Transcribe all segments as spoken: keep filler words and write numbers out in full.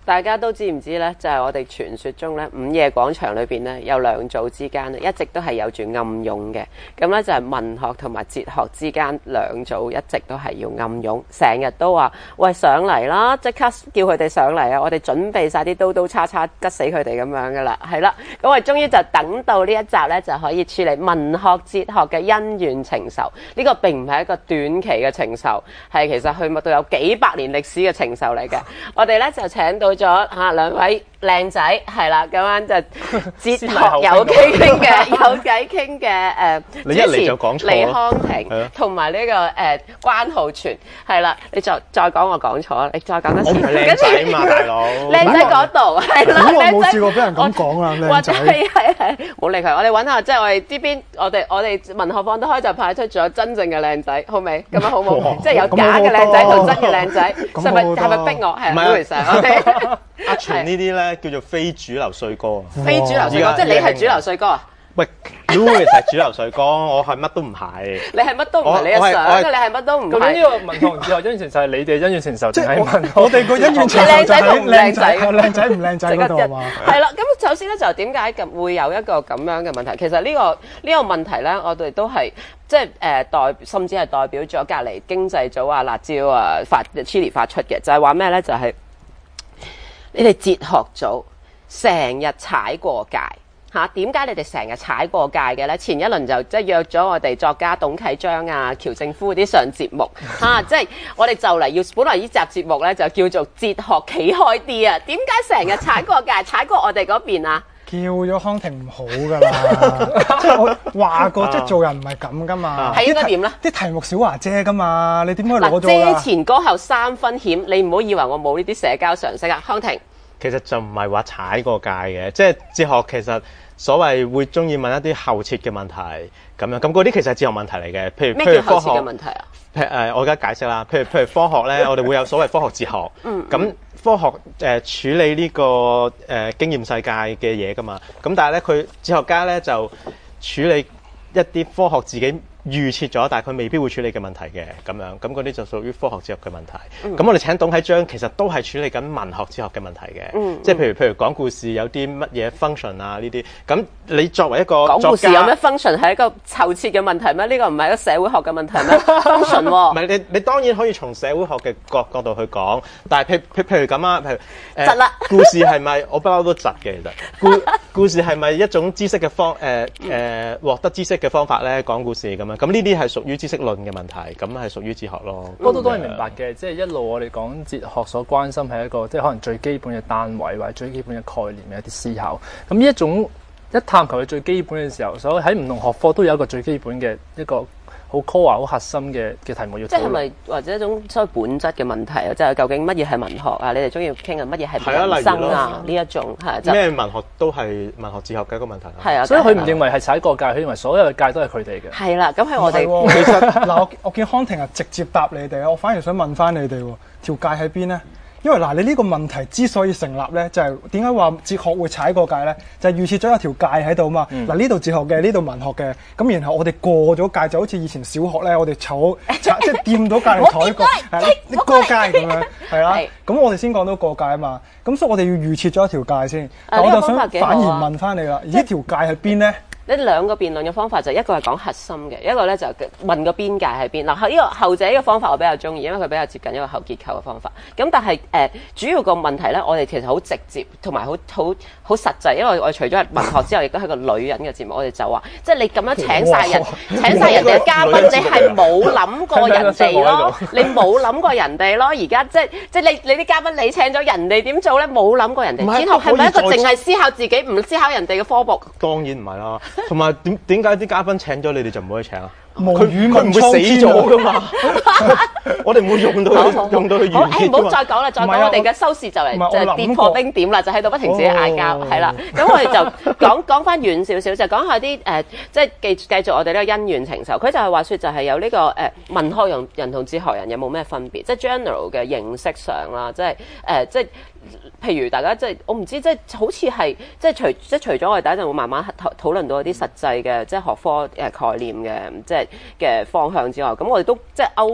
大家都知唔知咧？就係、是、我哋傳說中咧，午夜廣場裏邊咧有兩組之間咧，一直都係有住暗湧嘅。咁咧就係文學同埋哲學之間兩組一直都係要暗湧，成日都話喂上嚟啦，即刻叫佢哋上嚟啊！我哋準備晒啲刀刀叉叉，吉死佢哋咁樣噶啦，係啦。咁我哋終於就等到呢一集咧，就可以處理文學哲學嘅恩怨情仇。呢、這個並唔係一個短期嘅情仇，係其實去到有幾百年歷史嘅情仇嚟嘅。我哋咧就請到咗嚇兩位靚仔，係啦，咁樣就哲學有傾傾嘅，有偈傾嘅誒。 你一嚟就講錯咯。 李康廷同埋呢個誒、呃、關浩全，係啦，你再再講我講錯，你再講多次。 我唔係靚仔嘛，大佬。 靚仔嗰度係啦， 我冇試過俾人咁講啊，靚仔。 係係係，冇理佢。我哋揾下，即係我哋呢邊，我哋我哋文學坊都開就派出咗真正嘅靚仔，好未？咁樣好冇？即係有假嘅靚仔同真嘅靚仔，係咪係咪逼我？係咪回想？ 阿全呢啲咧叫做非主流帥哥， 非主流帥哥，即係你係主流帥哥啊？ 喂 ，Louis 係主流帥哥，我係乜都唔係。 你係乜都唔係，你係想嘅，你係乜都唔係。 咁呢個文學哲學恩怨情仇係你哋恩怨情仇， 即係我哋個恩怨情仇靚仔同唔靚仔， 靚仔唔靚仔嗰度嘛。 係啦，咁首先咧就點解咁會有一個咁樣嘅問題？其實呢個呢個問題咧，我哋都係即係誒代，甚至係代表咗隔離經濟組啊、辣椒啊發 Chili 發出嘅，就係話咩咧？就係你哋哲學組成日踩過界。嚇，點解你哋成日踩過界嘅咧？前一輪就即係約咗我哋作家董啟章啊、喬正夫嗰啲上節目嚇，即係我哋就嚟要，本來呢集節目咧就叫做哲學企開啲啊，點解成日踩過界，踩過我哋嗰邊啊？ 叫咗康廷唔好噶啦，即係我話過，即係做人唔係咁噶嘛。 係應該點咧？ 啲題目小華姐噶嘛，你點可以攞咗㗎？遮前歌後三分險，你唔好以為我冇呢啲社交常識啊，康廷。 其實就唔係話踩過界嘅，即係哲學其實所謂會中意問一啲後設嘅問題咁樣，咁嗰啲其實係哲學問題嚟嘅。譬如譬如科學嘅問題啊？ 誒、呃，我而家解釋啦。譬如譬如科學咧，我哋會有所謂科學哲學。嗯。咁科學誒、呃、處理呢、這個誒、呃、經驗世界嘅嘢噶嘛。咁但係咧，佢哲學家咧就處理一啲科學自己預設咗，但係佢未必會處理嘅問題嘅咁樣，咁嗰啲就屬於科學哲學嘅問題。咁、嗯、我哋請董啟章其實都係處理緊文學哲學嘅問題嘅、嗯，即係譬如譬如講故事有啲乜嘢 function 啊呢啲。咁你作為一個講故事有咩 function 係一個後設嘅問題咩？呢、這個唔係一個社會學嘅問題咩？function 喎。 唔係你你當然可以從社會學嘅角角度去講，但係譬譬譬如咁啊，譬如窒啦。 故事係咪我不嬲都窒嘅其實？故故事係咪一種知識嘅方誒誒獲得知識嘅方法咧？講故事咁樣，咁呢啲係屬於知識論嘅問題，咁係屬於哲學咯。 我都當然明白嘅，即係一路我哋講哲學所關心係一個即係可能最基本嘅單位或者最基本嘅概念嘅一啲思考。咁呢一種一探求佢最基本嘅時候，所以喺唔同學科都有一個最基本嘅一個好 core 好核心嘅嘅題目要討論。 即係咪或者一種所謂本質嘅問題啊？即係究竟乜嘢係文學啊？你哋中意傾啊？乜嘢係人生啊？呢一種係咩文學都係文學哲學嘅一個問題。 係啊， 所以佢唔認為係踩過界，佢認為所有嘅界都係佢哋嘅。 係啦，咁喺我哋其實嗱，我我見康廷係直接答你哋，我反而想問翻你哋喎，條界喺邊咧？因為嗱，你呢個問題之所以成立咧，就係點解話哲學會踩過界咧？就係、是、預設咗有條界喺度嘛。嗱、嗯，呢度哲學嘅，呢度文學嘅，咁然後我哋過咗界，就好似以前小學咧，我哋坐即係掂到隔離台個係你過界咁樣，係啦。咁我哋先講到過界啊嘛。咁所以我哋要預設咗一條界先。但我就想反而問翻你啦，而呢條界喺邊咧？ 呢兩個辯論嘅方法就一個係講核心嘅，一個咧就問個邊界喺邊。嗱，呢個後者呢個方法我比較中意，因為佢比較接近一個後結構嘅方法。咁但係誒、呃、主要個問題咧，我哋其實好直接同埋好好好實際，因為我哋除咗係文學之後，亦都係個女人嘅節目。我哋就話，即係你咁樣請晒人，請晒人哋嘅嘉賓，你係冇諗過人哋咯，你冇諗過人哋咯。而家即係即係你你啲嘉賓你請咗人哋點做咧？冇諗過人哋。哲學係咪一個淨係思考自己，唔思考人哋嘅科目？ 當然唔係啦。同埋點點解啲嘉賓請咗你哋就唔可以請啊？ 佢佢唔會死咗噶嘛？我哋唔會用到佢用到佢完結。 唔好再講啦，再講我哋嘅收視就嚟就跌破冰點啦，就喺度不停自己嗌交，係啦。咁我哋就講講翻遠少少，就講下啲誒，即係繼繼續我哋呢個恩怨情仇。佢就係話説就係有呢個誒文學人人同哲學人有冇咩分別？即係 general 嘅認識上啦，即係誒即係。譬如大家即係我唔知，即係好似係即係除即係除咗我哋第一陣會慢慢討討論到一啲實際嘅即係學科誒概念嘅即係嘅方向之外，咁我哋都即係歐即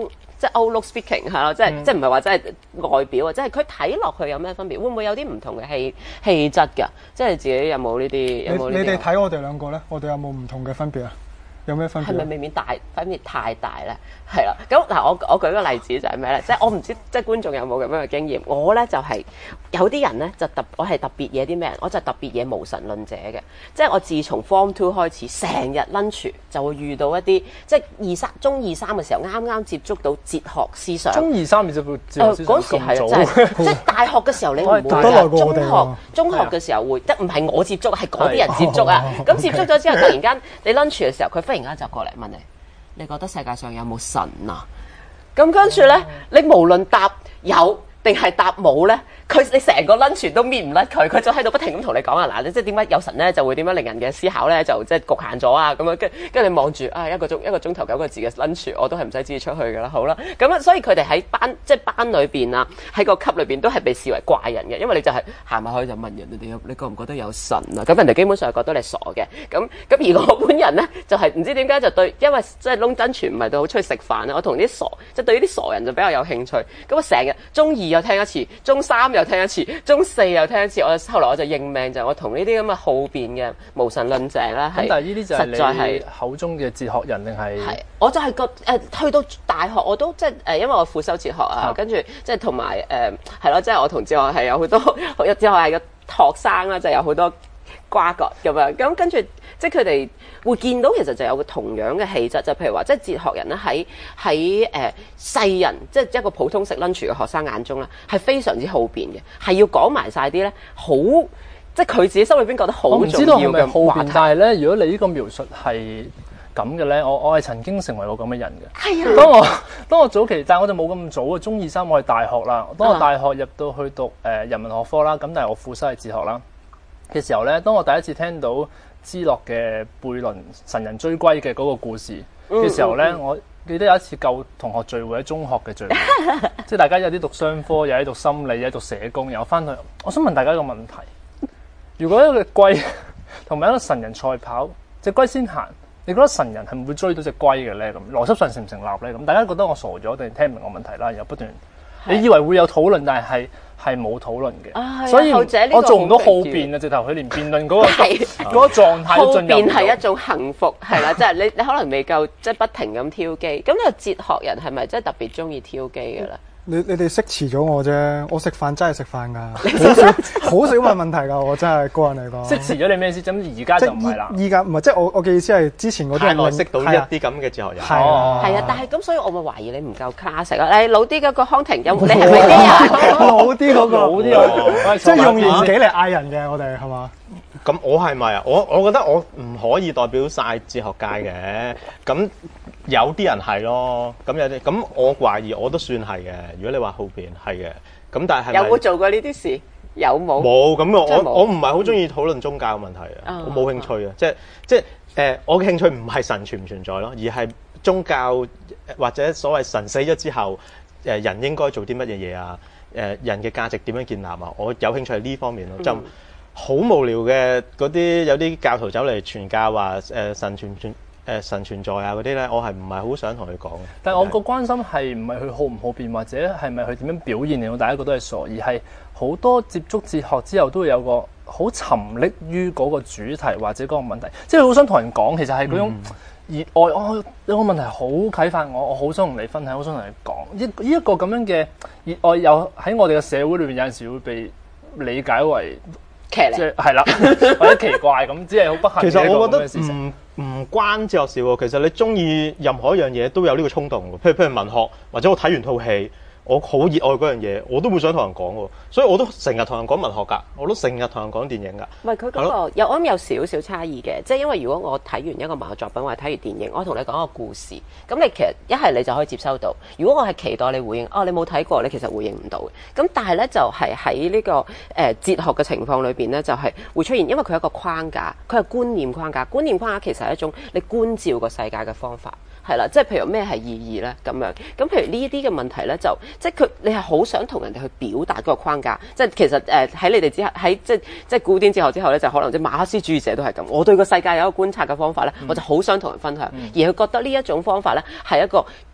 即係 outlook speaking 係咯，即係、嗯、即係唔係話真係外表啊，即係佢睇落去有咩分別？會唔會有啲唔同嘅氣氣質㗎？即係自己有冇呢啲？有冇呢啲？ 你哋睇我哋兩個咧，我哋有冇唔同嘅分別啊？有咩分別？ 係咪未免大分別太大咧？係啦，咁嗱，我我舉個例子就係咩咧？即係我唔知即係觀眾有冇咁樣嘅經驗。我咧就係、是、有啲人咧就特，我係特別嘢啲咩人？我就特別嘢無神論者嘅。即係我自從 Form Two 開始，成日 lunch 就會遇到一啲即係二三中二三嘅時候，啱啱接觸到哲學思想。 中二三接觸哲學思想嗰時係咁早， 即係即係大學嘅時候你唔會㗎。中學中學嘅時候會，即唔係我接觸，係嗰啲人接觸啊。咁接觸咗之後，突然間你 lunch 嘅時候，佢忽然間就過嚟問你。你覺得世界上有冇神啊？咁跟住咧，你無論答有定係答冇咧，佢你成個 lunch 都搣唔甩佢，佢就喺度不停咁同你講啊！嗱，你即係點解有神咧，就會點樣令人嘅思考咧，就即係局限咗啊！咁樣跟跟住你望住啊，一個鐘一個鐘頭九個字嘅 lunch， 我都係唔使自己出去噶啦，好啦，咁啊，所以佢哋喺班即係班裏邊啊，喺個級裏邊都係被視為怪人嘅，因為你就係行埋去就問人哋有你覺唔覺得有神啊？咁人哋基本上係覺得你傻嘅，咁咁而我本人咧就係、是、唔知點解就對，因為即係窿真全唔係對好出去食飯啊，我同啲傻即係對於啲傻人就比較有興趣，咁我成日中二又聽一次，中三又聽一次。中四又聽一次，我後來我就認命，就係我同呢啲咁嘅好辯嘅無神論者啦。 咁但係呢啲就係實在係口中嘅哲學人定係？係， 我就係覺誒、呃，去到大學我都即係誒，因為我副修哲學啊，跟住即係同埋誒係咯，即係我同哲學係有好多，哲學係個學生啦，就有好多瓜葛咁樣。咁跟住即係佢哋會見到，其實就有個同樣嘅氣質，就譬如話，即係哲學人咧喺喺誒世人，即係一個普通食 lunch 嘅學生眼中咧，係非常之好辯嘅，係要講埋晒啲咧好，即係佢自己心裏邊覺得好重要嘅話題。 但係咧，如果你呢個描述係咁嘅咧，我我係曾經成為過咁嘅人嘅。 係啊。 當我當我早期，但係我就冇咁早啊。中二三我係大學啦，當我大學入到去讀誒、呃、人文學科啦，咁但係我副修係哲學啦嘅時候咧，當我第一次聽到芝諾嘅悖論神人追歸嘅嗰個故事嘅時候咧、嗯嗯嗯，我記得有一次舊同學聚會喺中學嘅聚會，即係大家有啲讀商科，有啲讀心理，有啲讀社工，然後翻去，我想問大家一個問題：如果一個龜同埋一個神人賽跑，隻龜先行，你覺得神人係唔會追到隻龜嘅咧？咁邏輯上成唔成立咧？咁大家覺得我傻咗定聽唔明我問題啦？然後不斷，你以為會有討論，但係係冇討論嘅、啊，所以我做唔到好辯啊！直頭佢連辯論嗰、那個嗰個狀態都進入唔到。好辯係一種幸福，係啦，即係你你可能未夠，即係不停咁挑機。咁呢個哲學人係咪真係特別中意挑機嘅咧？ 你你哋識遲咗我啫，我食飯真係食飯㗎，好少好少問問題㗎，我真係個人嚟講。 識遲咗你咩意思？咁而家就唔係啦。 依家唔係，即係我我嘅意思係之前嗰啲人太耐識到一啲咁嘅哲學人。 係啊， 係啊，但係咁，所以我咪懷疑你唔夠 class 啊！你老啲嗰個康廷有冇？你係咪啲人？ 老啲嗰個， 老啲嗰個， 即係用年紀嚟嗌人嘅，我哋係嘛？ 咁我係咪啊？我我覺得我唔可以代表晒哲學界嘅，咁有啲人係咯，咁有啲咁我懷疑我都算係嘅。如果你話好辯係嘅，咁但係有冇做過呢啲事？有冇？ 冇咁我我我唔係好中意討論宗教嘅問題啊、嗯，我冇興趣啊、嗯，即係即係誒、呃，我嘅興趣唔係神存唔存在咯，而係宗教或者所謂神死咗之後，誒人應該做啲乜嘢嘢啊？誒人嘅價值點樣建立啊？我有興趣係呢方面咯、嗯，就。好無聊嘅嗰啲有啲教徒走嚟傳教話誒、呃、神存存誒、呃、神存在啊嗰啲咧，我係唔係好想同佢講嘅。 但係我個關心係唔係佢好唔好辯，或者係咪佢點樣表現令到大家覺得係傻，而係好多接觸哲學之後都會有個好沉溺於嗰個主題或者嗰個問題，即係好想同人講，其實係嗰種熱愛。我、嗯哦、有個問題好啟發我，我好想同你分享，好想同你講。呢呢一個咁樣嘅熱愛，有喺我哋嘅社會裏面有陣時會被理解為。即係係啦，或者奇怪咁，只係好不幸。其實我覺得唔唔關哲學事喎。其實你中意任何一樣嘢都有呢個衝動喎。譬如譬如文學，或者我睇完套戲，我好熱愛嗰樣嘢，我都會想同人講喎。所以我都成日同人講文學㗎，我都成日同人講電影㗎。 唔係佢嗰個有我諗有少少差異嘅，即係因為如果我睇完一個文學作品或者睇完電影，我同你講個故事，咁你其實一係你就可以接收到。如果我係期待你回應，哦你冇睇過，你其實回應唔到嘅。咁但係咧就係喺呢個誒、呃、哲學嘅情況裏邊咧，就係、是、會出現，因為佢係一個框架，佢係觀念框架。觀念框架其實係一種你觀照個世界嘅方法。係啦，即係譬如咩係意義咧咁樣，咁譬如呢啲嘅問題咧，就即係佢你係好想同人哋去表達嗰個框架，即係其實誒喺、呃、你哋之後喺即係即係古典哲學之後咧，就可能即係馬克思主義者都係咁。我對個世界有一個觀察嘅方法咧、嗯，我就好想同人分享，嗯、而佢覺得呢一種方法咧係一個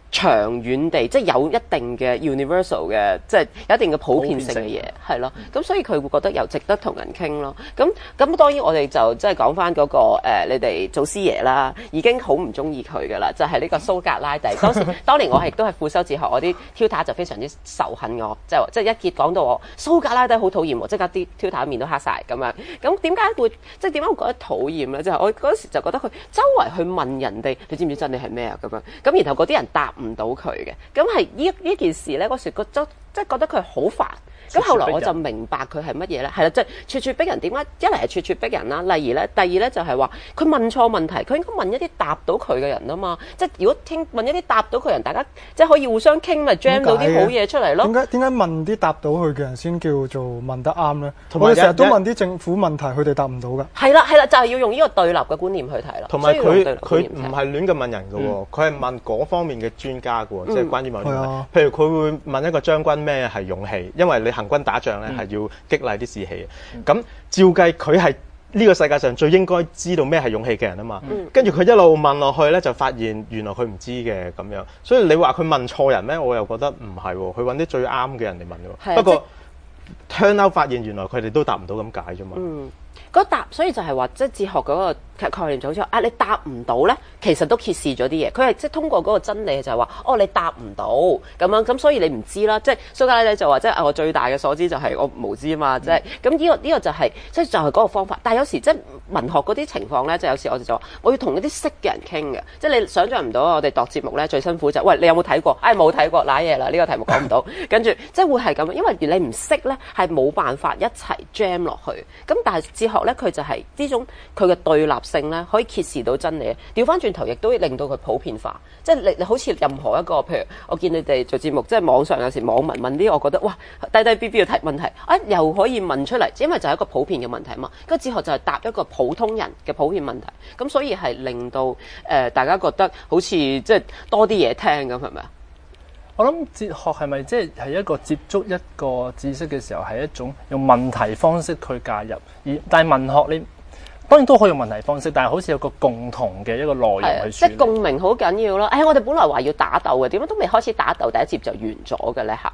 長遠地，即係有一定嘅 universal 嘅，即係有一定嘅普遍性嘅嘢，係咯。咁所以佢會覺得又值得同人傾咯。咁咁當然我哋就即係講翻嗰個、呃、你哋祖師爺啦，已經好唔中意佢噶啦，就係、是、呢個蘇格拉底。當時當年我亦都係副修哲學，我啲 tutor 就非常之仇恨我，就即係一結講到我蘇格拉底好討厭喎，即刻啲 tutor 面都黑晒咁樣。咁點解會即係點解會覺得討厭咧？就係、是、我嗰時就覺得佢周圍去問人哋，你知唔知真理係咩啊？咁樣咁，然後嗰啲人答唔到佢嘅，咁係呢呢件事咧，嗰時覺得即係覺得佢好煩。咁後來我就明白佢係乜嘢咧，係啦，即係處處逼人。點解一嚟係處處逼人啦？例如咧，第二咧就係話佢問錯問題，佢應該問一啲答到佢嘅人啊嘛。即係如果聽問一啲答到佢人，大家即係可以互相傾，咪 jam 到啲好嘢出嚟咯。 點解點解問啲答到佢嘅人先叫做問得啱咧？我哋成日都問啲政府問題，佢哋答唔到㗎。 係啦係啦，就係、是、要用呢個對立嘅觀念去睇咯。 同埋佢佢唔係亂咁問人嘅喎，佢係、嗯、問嗰方面嘅專家嘅喎，即係、嗯、關於某啲問題。嗯、譬如佢會問一個將軍咩係勇氣，因為你行軍打仗咧。係要激勵啲士氣嘅，咁、嗯、照計佢係呢個世界上最應該知道咩係勇氣嘅人啊嘛。跟住佢一路問落去咧，就發現原來佢唔知嘅咁樣。所以你話佢問錯人咩？我又覺得唔係喎，佢揾啲最啱嘅人嚟問嘅。不過 turn out 發現原來佢哋都答唔到咁解啫嘛。嗯， 嗰答所以就係話，即係哲學嗰個概念就好似啊，你答唔到咧，其實都揭示咗啲嘢。佢係即係通過嗰個真理就係話，哦，你答唔到咁樣，咁所以你唔知啦。即係蘇格拉底就話，即係我最大嘅所知就係我無知啊嘛。即係咁呢個呢、呢個就係即係就係、係、嗰個方法。但係有時即係文學嗰啲情況咧，就有時我哋就話，我要同一啲識嘅人傾嘅。即係你想象唔到，我哋度節目咧最辛苦就係、喂，你有冇睇過？唉、哎，冇睇過，瀨嘢啦，呢、呢個題目講唔到。跟住即係會係咁，因為你唔識咧，係冇辦法一齊 jam 落去。咁但係哲學咧，佢就係呢種佢嘅對立性咧，可以揭示到真理。調翻轉頭，亦都令到佢普遍化。即係你你好似任何一個，譬如我見你哋做節目，即係網上有時網民問啲，我覺得哇低低 B B 要提問題，啊又可以問出嚟，因為就係一個普遍嘅問題嘛。個哲學就係答一個普通人嘅普遍問題，咁所以係令到誒、呃、大家覺得好似即係多啲嘢聽咁，係咪啊？ 我諗哲學係咪即係係一個接觸一個知識嘅時候，係一種用問題方式去介入，而但係文學你當然都可以用問題方式，但係好似有個共同嘅一個內容去處理。 即係共鳴好緊要咯。誒，我哋本來話要打鬥嘅，點解都未開始打鬥，第一節就完咗嘅咧嚇？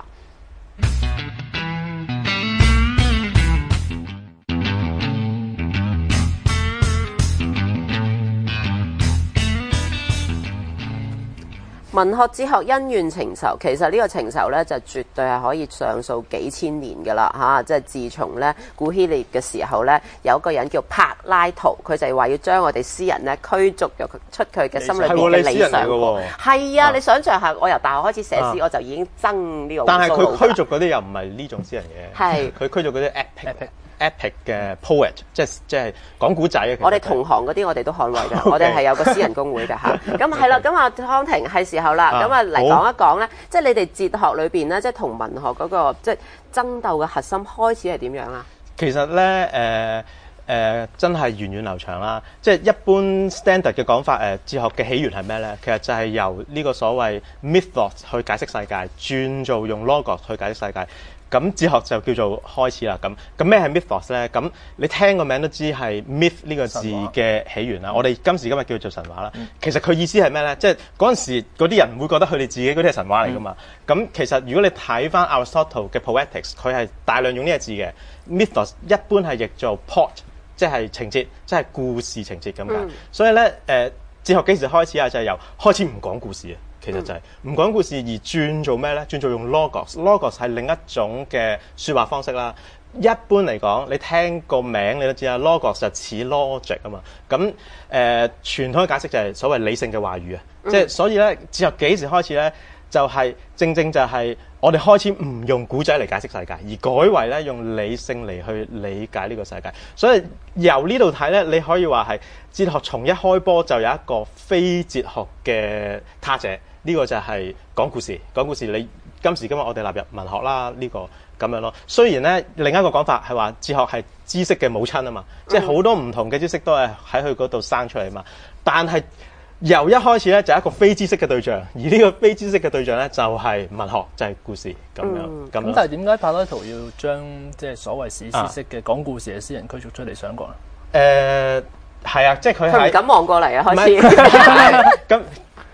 文學哲學恩怨情仇，其實呢個情仇咧就絕對係可以上溯幾千年㗎啦嚇！即係自從咧古希臘嘅時候咧，有一個人叫柏拉圖，佢就係話要將我哋詩人咧驅逐入出佢嘅心裏邊嘅理想。係啊，你想象下，我由大學開始寫詩，啊、我就已經憎呢個。但係佢驅逐嗰啲又唔係呢種詩人嘅，係佢驅逐嗰啲 epic。epic 嘅 poet， 即係即係講古仔嘅。 我哋同行嗰啲，我哋都捍衛㗎。我哋係有個詩人公會㗎嚇。咁係啦，咁啊康婷係時候啦，咁啊嚟講一講咧，即係你哋哲學裏邊咧，即係同文學嗰個即係爭鬥嘅核心開始係點樣啊？ 其實咧誒誒真係源遠流長啦。即係一般 standard 嘅講法，誒哲學嘅起源係咩咧？其實就係由呢個所謂 mythos 去解釋世界，轉做用 logos 去解釋世界。咁哲學就叫做開始啦。咁咁咩係 mythos 咧？咁你聽個名都知係 myth 呢個字嘅起源啦。我哋今時今日叫做神話啦。嗯、其實佢意思係咩咧？即係嗰陣時嗰啲人會覺得佢哋自己嗰啲係神話嚟噶嘛。咁、嗯、其實如果你睇翻 Aristotle 嘅 Poetics，佢係大量用呢個字嘅。mythos 一般係譯做 plot， 即係情節，即係故事情節咁解。嗯、所以咧，誒、呃、哲學幾時開始啊？就係、是、由開始唔講故事啊。其實就係唔講故事而轉做咩咧？轉做用 logos，logos 係另一種嘅説話方式啦。一般嚟講，你聽個名你都知啦 logos 就似 logic 啊嘛。咁誒、呃、傳統嘅解釋就係所謂理性嘅話語啊。嗯、即係所以咧，哲學幾時開始咧？就係、是、正正就係我哋開始唔用古仔嚟解釋世界，而改為咧用理性嚟去理解呢個世界。所以由呢度睇咧，你可以話係哲學從一開波就有一個非哲學嘅他者。呢個就係講故事，講故事你今時今日我哋納入文學啦，呢、這個咁樣咯。雖然咧另一個講法係話哲學係知識嘅母親啊嘛，嗯、即係好多唔同嘅知識都係喺佢嗰度生出嚟嘛。但係由一開始咧就係一個非知識嘅對象，而呢個非知識嘅對象咧就係文學，就係、是、故事咁樣。咁、 嗯、但係點解柏拉圖要將即係所謂史詩式嘅講故事嘅詩人驅逐出嚟想講咧？ 誒係啊，即係佢佢唔敢望過嚟啊，開始。 咁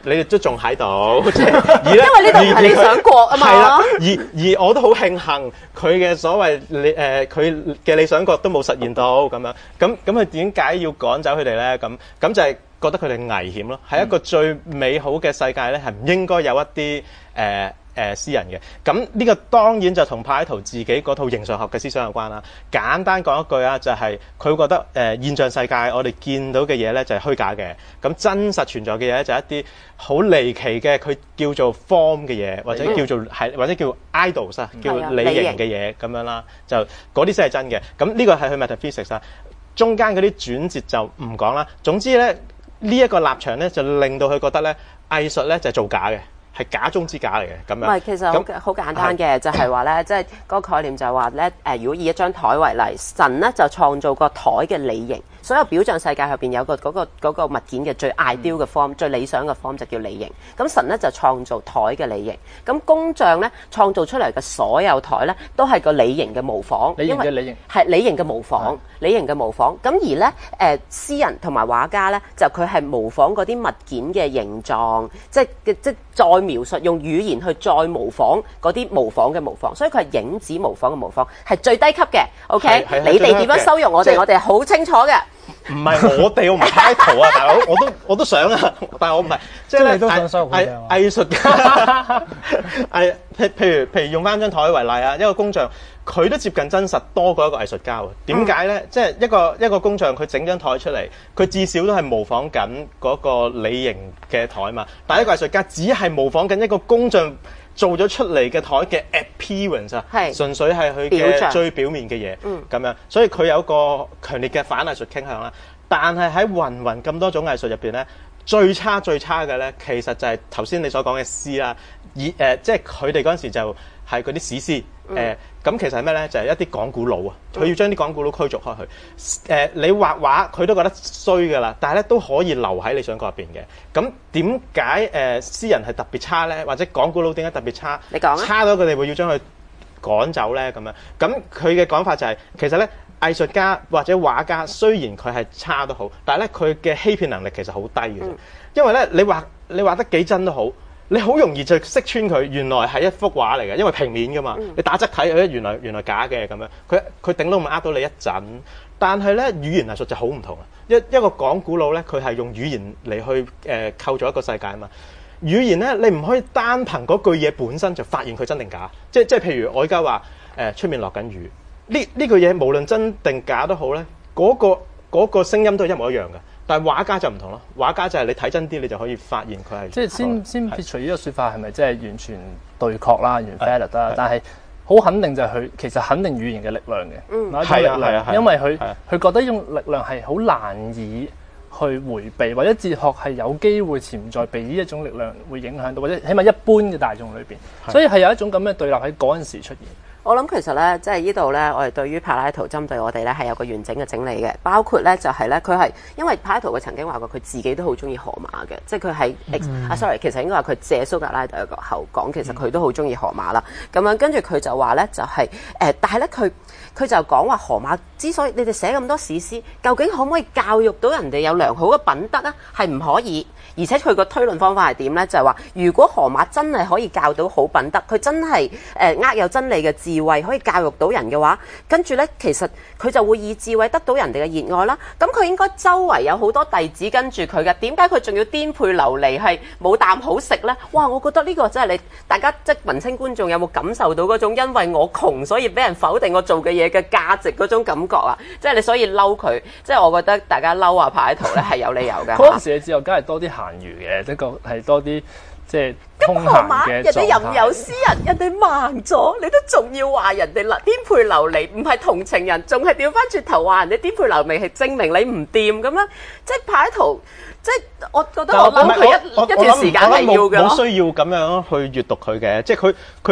你哋都仲喺度，即係而咧， 因為呢度唔係理想國啊嘛。 係啦，而而我都好慶幸佢嘅所謂理誒佢嘅理想國都冇實現到咁樣，咁咁佢點解要趕走佢哋咧？咁咁就係覺得佢哋危險咯。係一個最美好嘅世界咧，係唔應該有一啲誒誒私人嘅。咁呢個當然就同柏拉圖自己嗰套形上學嘅思想有關啦。簡單講一句啊，就係佢覺得誒、呃、現象世界我哋見到嘅嘢咧就係虛假嘅，咁真實存在嘅嘢咧就係一啲好離奇嘅，佢叫做 form 嘅嘢，或者叫做係或者叫 idols 啊，叫理型嘅嘢咁樣啦，就嗰啲先係真嘅。咁呢個係佢 metaphysics 啊，中間嗰啲轉折就唔講啦。總之咧呢一、這個立場咧就令到佢覺得咧藝術咧就係造假嘅。係假中之假嚟嘅咁樣。 唔係，其實好好簡單嘅，就係話咧，即係嗰個概念就係話咧，誒，如果以一張台為例，神咧就創造個台嘅理型，所有表象世界入邊有個嗰個嗰個物件嘅最 ideal 嘅 form，最理想嘅 form 就叫理型。咁神咧就創造台嘅理型，咁工匠咧創造出嚟嘅所有台咧都係個理型嘅模仿， 理型嘅理型係理型嘅模仿，理型嘅模仿。咁而咧誒詩人同埋畫家咧就佢係模仿嗰啲物件嘅形狀，即係即再描述用語言去再模仿嗰啲模仿嘅模仿，所以佢係影子模仿嘅模仿，係最低級嘅。OK，你哋點樣羞辱我哋，我哋係好清楚嘅。 唔係我哋，我唔係柏拉圖啊，大佬，我都我都想啊，但係我唔係，即係你都想羞辱佢哋啊？ 藝術家，係譬譬如譬如用翻張台為例啊，一個工匠佢都接近真實多過一個藝術家喎。點解咧？即係一個一個工匠佢整張台出嚟，佢至少都係模仿緊嗰個理型嘅台嘛。但係一個藝術家只係模仿緊一個工匠做咗出嚟嘅台嘅 appearance 啊，純粹係佢嘅最表面嘅嘢咁樣，所以佢有個強烈嘅反藝術傾向啦。但係喺芸芸咁多種藝術入邊咧，最差最差嘅咧，其實就係頭先你所講嘅詩啦，以誒、呃、即係佢哋嗰陣時就係嗰啲史詩誒，咁、呃、其實係咩咧？就係、是、一啲講古佬啊，佢要將啲講古佬驅逐開去。誒、呃，你畫畫佢都覺得衰噶啦，但係咧都可以留喺理想國入邊嘅。咁點解誒詩人係特別差咧？或者講古佬點解特別差？ 你講啊！ 差到佢哋會要將佢趕走咧咁樣。咁佢嘅講法就係、是、其實咧。藝術家或者畫家雖然佢係差都好，但係咧佢嘅欺騙能力其實好低嘅啫。因為咧你畫你畫得幾真都好，你好容易就識穿佢原來係一幅畫嚟嘅，因為平面噶嘛。你打側睇，誒原來原來假嘅咁樣，佢佢頂到咪呃到你一陣。但係咧語言藝術就好唔同啦。一一個講古佬咧，佢係用語言嚟去誒、呃、構造一個世界啊嘛。語言咧你唔可以單憑嗰句嘢本身就發現佢真定假。即即係譬如我而家話誒出面落緊雨。呢呢句嘢無論真定假都好咧，嗰、嗰個嗰、嗰個聲音都係一模一樣嘅。但係畫家就唔同咯，畫家就係你睇真啲，你就可以發現佢係。即係先先撇除呢個説法係咪即係完全對確啦，完全 valid 啦？但係好肯定就係佢其實肯定語言嘅力量嘅，嗯，係啊係啊，因為佢佢覺得呢種力量係好難以去迴避，或者哲學係有機會潛在被呢一種力量會影響到，或者起碼一般嘅大眾裏邊，所以係有一種咁嘅對立喺嗰陣時出現。 我諗其實咧，即係呢度咧，我哋對於柏拉圖針對我哋咧係有個完整嘅整理嘅，包括咧就係咧佢係因為柏拉圖佢曾經話過佢自己都好中意荷馬嘅，即係佢係、嗯、啊 sorry，其實應該話佢借蘇格拉底個口講，其實佢都好中意荷馬啦。咁樣跟住佢就話咧就係、是、誒、呃，但係咧佢佢就講話荷馬之所以你哋寫咁多史詩，究竟可唔可以教育到人哋有良好嘅品德啊？係唔可以。而且佢個推論方法係點呢？就係話，如果荷馬真係可以教到好品德，佢真係誒呃有真理嘅智慧，可以教育到人嘅話，跟住呢，其實佢就會以智慧得到人哋嘅熱愛啦。咁佢應該周圍有好多弟子跟住佢嘅，點解佢仲要顛沛流離係冇啖好食呢？哇！我覺得呢個真係你大家即係文青觀眾有冇感受到嗰種因為我窮所以俾人否定我做嘅嘢嘅價值嗰種感覺啊？即係你所以嬲佢，即係我覺得大家嬲啊柏拉圖咧係有理由嘅。 嗰陣時嘅哲學梗係多啲閒餘嘅，即係係多啲即係空閒嘅。 人哋吟遊詩人，人哋盲咗，你都仲要話人哋啦顛沛流離，唔係同情人，仲係調翻轉頭話人哋顛沛流離係證明你唔掂咁樣。即係柏拉圖，即係我覺得我諗佢一一段時間係要嘅咯。 冇需要咁樣去閱讀佢嘅，即係佢佢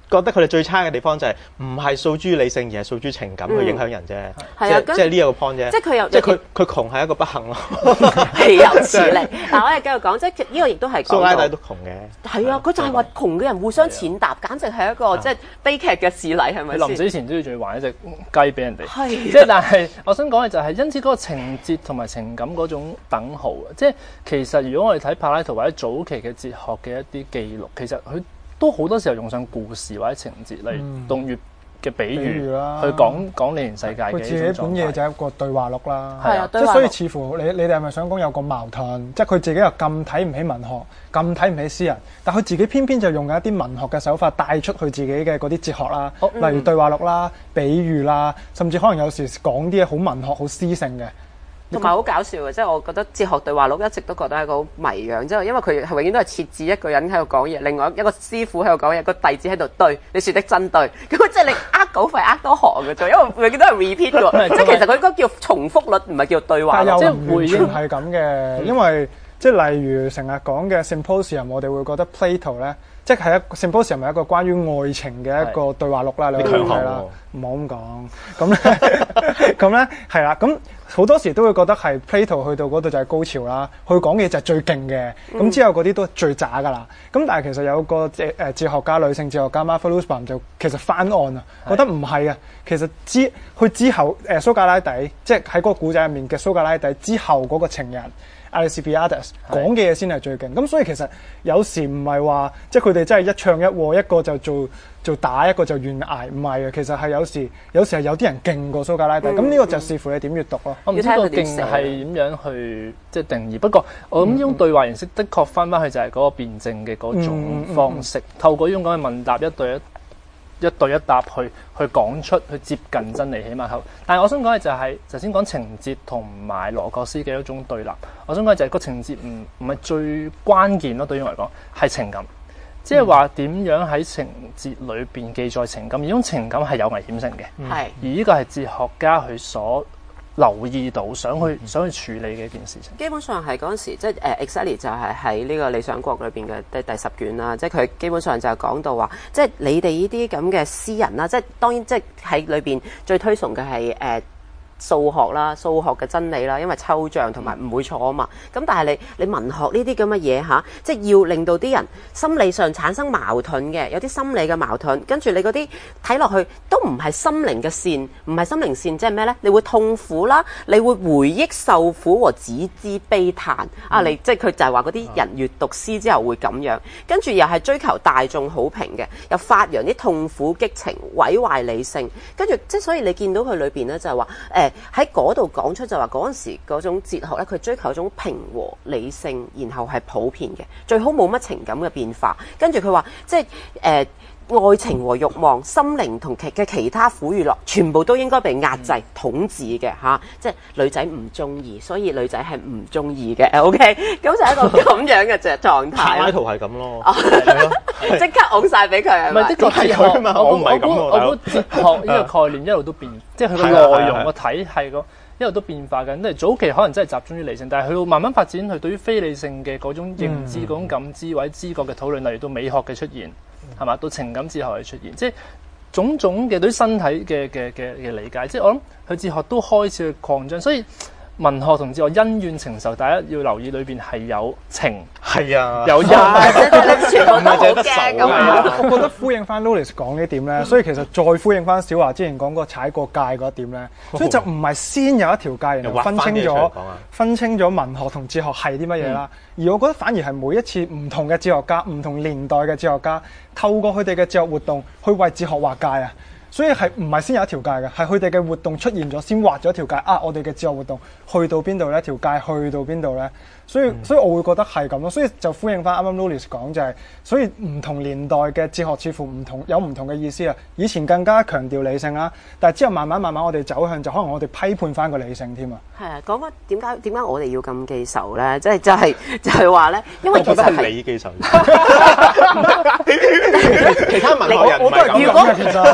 覺得佢哋最差嘅地方就係唔係訴諸理性，而係訴諸情感去影響人啫。 係啊， 即係呢一個 point 啫。 即係佢又即係佢佢窮係一個不幸咯。 豈有此理！嗱，我哋繼續講，即係呢個亦都係蘇拉底都窮嘅。 係啊，佢就係話窮嘅人互相踐踏，簡直係一個即係悲劇嘅事例，係咪先？ 臨死前都要仲要還一隻雞俾人哋。 係。 即係但係我想講嘅就係，因此嗰個情節同埋情感嗰種等號啊，即係其實如果我哋睇柏拉圖或者早期嘅哲學嘅一啲記錄，其實佢都好多時候用上故事或者情節，例如洞穴嘅比喻去講講理性世界嘅佢自己本嘢就係一個對話錄啦。 係啊， 即係所以似乎你你哋係咪想講有個矛盾？即係佢自己又咁睇唔起文學，咁睇唔起詩人，但佢自己偏偏就用緊一啲文學嘅手法帶出佢自己嘅嗰啲哲學啦， 哦嗯、 例如對話錄啦、比喻啦，甚至可能有時講啲嘢好文學、好詩性嘅。 同埋好搞笑嘅，即係我覺得哲學對話錄一直都覺得係一個好謎樣，即係因為佢係永遠都係設置一個人喺度講嘢，另外一個師傅喺度講嘢，個弟子喺度對你説的真對，咁即係你呃稿費呃多行嘅啫，因為永遠都係 repeat 嘅喎，即係其實佢應該叫重複率，唔係叫對話錄， 即係回應係咁嘅，因為即係例如成日講嘅 Symposium，我哋會覺得 Plato 咧，即係一個 Symposium 係一個關於愛情嘅一個對話錄啦，你可以睇啦，唔好咁講，咁咧咁咧係啦，咁。好多時都會覺得係 Plato 去到嗰度就係高潮啦，佢講嘅就係最勁嘅，咁、嗯、之後嗰啲都最渣噶啦。咁但係其實有個誒誒哲學家、女性哲學家 Martha Nussbaum 就其實翻案啊，覺得唔係啊。其實之佢之後誒、呃、蘇格拉底，即係喺嗰個古仔入面嘅蘇格拉底之後嗰個情人 Alcibiades 講嘅嘢先係最勁。咁所以其實有時唔係話即係佢哋真係一唱一和，一個就做做打，一個就願捱，唔係啊。其實係有時有時係有啲人勁過蘇格拉底。咁呢、嗯、個就視乎你點閱讀咯。 我唔知個勁係點樣去即係定義，不過我諗呢種對話形式的確翻翻去就係嗰個辯證嘅嗰種方式，嗯嗯嗯、透過呢種咁嘅問答一對一一對一答去去講出去接近真理，起碼後。但係我想講嘅就係頭先講情節同埋羅各斯嘅一種對立。我想講嘅就係個情節唔唔係最關鍵咯，對於我嚟講係情感，即係話點樣喺情節裏邊記載情感，而種情感係有危險性嘅， 嗯、 而呢個係哲學家佢所留意到想去、嗯、想去處理嘅一件事情。 基本上係嗰陣時，即係誒 exactly 就係喺呢個理想國裏邊嘅第第十卷啦。即係佢基本上就係講到話，即係你哋呢啲咁嘅詩人啦，即係當然即係喺裏邊最推崇嘅係誒。呃數學啦，數學嘅真理啦，因為抽象同埋唔會錯啊嘛。咁但係你你文學呢啲咁嘅嘢嚇，即係要令到啲人心理上產生矛盾嘅，有啲心理嘅矛盾，跟住你嗰啲睇落去都唔係心靈嘅善，唔係心靈善，即係咩呢？你會痛苦啦，你會回憶受苦和只知悲嘆、嗯、啊！你即係佢就係話嗰啲人閱讀詩之後會咁樣，跟住又係追求大眾好評嘅，又發揚啲痛苦激情，毀壞理性，跟住即係所以你見到佢裏邊呢，就係話誒。喺嗰度講出就話嗰陣時嗰種哲學咧，佢追求一種平和理性，然後係普遍嘅，最好冇乜情感嘅變化。跟住佢話，即係誒、呃、愛情和慾望、心靈同其嘅其他苦與樂，全部都應該被壓制、嗯、統治嘅嚇、啊。即係女仔唔中意，所以女仔係唔中意嘅。OK，咁就係一個咁樣嘅狀狀態。 柏拉圖係咁咯， 即刻㧬晒俾佢。 唔係的確係佢啊嘛，我唔係咁喎。我覺得哲學呢個概念一路都變，即係佢個內容個體系個一路都變化緊。即係早期可能真係集中於理性，但係去到慢慢發展，去對於非理性嘅嗰種認知、嗰、嗯、種感知或者知覺嘅討論，例如到美學嘅出現，係嘛、嗯？到情感哲學嘅出現，即係種種嘅對於身體嘅嘅嘅嘅理解。即係我諗佢哲學都開始去擴張，所以。文學同哲學恩怨情仇，大家要留意裏邊係有情， 係啊， 有恩， 全部都好驚咁樣。 我覺得呼應翻 Louis 講呢點咧，所以其實再呼應翻小華之前講過踩過界嗰一點咧，所以就唔係先有一條界，然後分清咗分清咗文學同哲學係啲乜嘢啦。嗯、而我覺得反而係每一次唔同嘅哲學家、唔同年代嘅哲學家，透過佢哋嘅哲學活動去為哲學劃界啊。所以係唔係先有一條界嘅，係佢哋嘅活動出現咗，先畫咗條界啊！我哋嘅哲學活動去到邊度咧？條界去到邊度咧？所以、嗯、所以我會覺得係咁咯。所以就呼應翻啱啱 Louis 講就係、是，所以唔同年代嘅哲學似乎唔同，有唔同嘅意思啊。以前更加強調理性啦，但係之後慢慢慢慢我哋走向就可能我哋批判翻個理性添啊。係啊， 講翻點解點解我哋要咁記仇咧？即係就係就係話咧，因為其實係你記仇，其他文學人唔係咁嘅。其實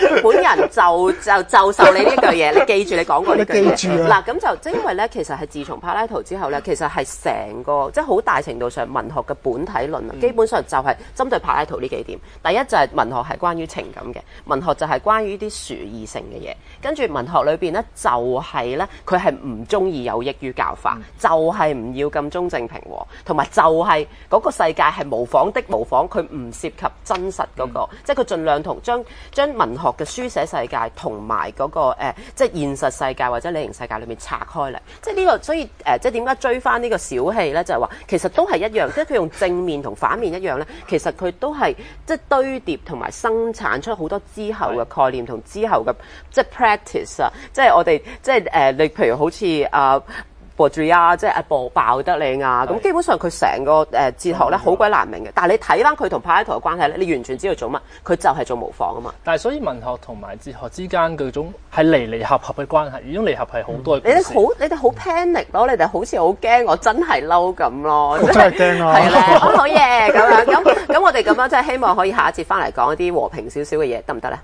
本人就就就受你呢句嘢，你記住你講過呢句嘢。 你記住啊！ 嗱，咁就即係因為咧，其實係自從柏拉圖之後咧，其實係成個即係好大程度上文學嘅本體論啊，基本上就係針對柏拉圖呢幾點。第一就係文學係關於情感嘅，文學就係關於啲殊異性嘅嘢。跟住文學裏邊咧，就係咧佢係唔中意有益於教化，就係唔要咁中正平和，同埋就係嗰個世界係模仿的模仿，佢唔涉及真實嗰個，即係佢盡量同將將文學嘅書寫世界同埋嗰個誒，即係現實世界或者理型世界裏面拆開嚟。即係呢個，所以誒，即係點解追翻呢個小氣咧？就係話其實都係一樣，即係佢用正面同反面一樣咧。其實佢都係即係堆疊同埋生產出好多之後嘅概念同之後嘅即係 practice 啊！即係我哋即係誒，你譬如好似啊。博主啊，即係阿博鮑德利亞，咁基本上佢成個誒哲學咧好鬼難明嘅，但係你睇翻佢同柏拉圖嘅關係咧，你完全知道做乜，佢就係做模仿啊嘛。 但係所以文學同埋哲學之間嗰種係離離合合嘅關係，呢種離合係好多嘅。 你哋好，你哋好 panic 咯，你哋好似好驚，我真係嬲咁咯。 我真係驚啊！ 係咧，好好嘢咁樣，咁咁我哋咁樣即係希望可以下一節翻嚟講一啲和平少少嘅嘢，得唔得咧？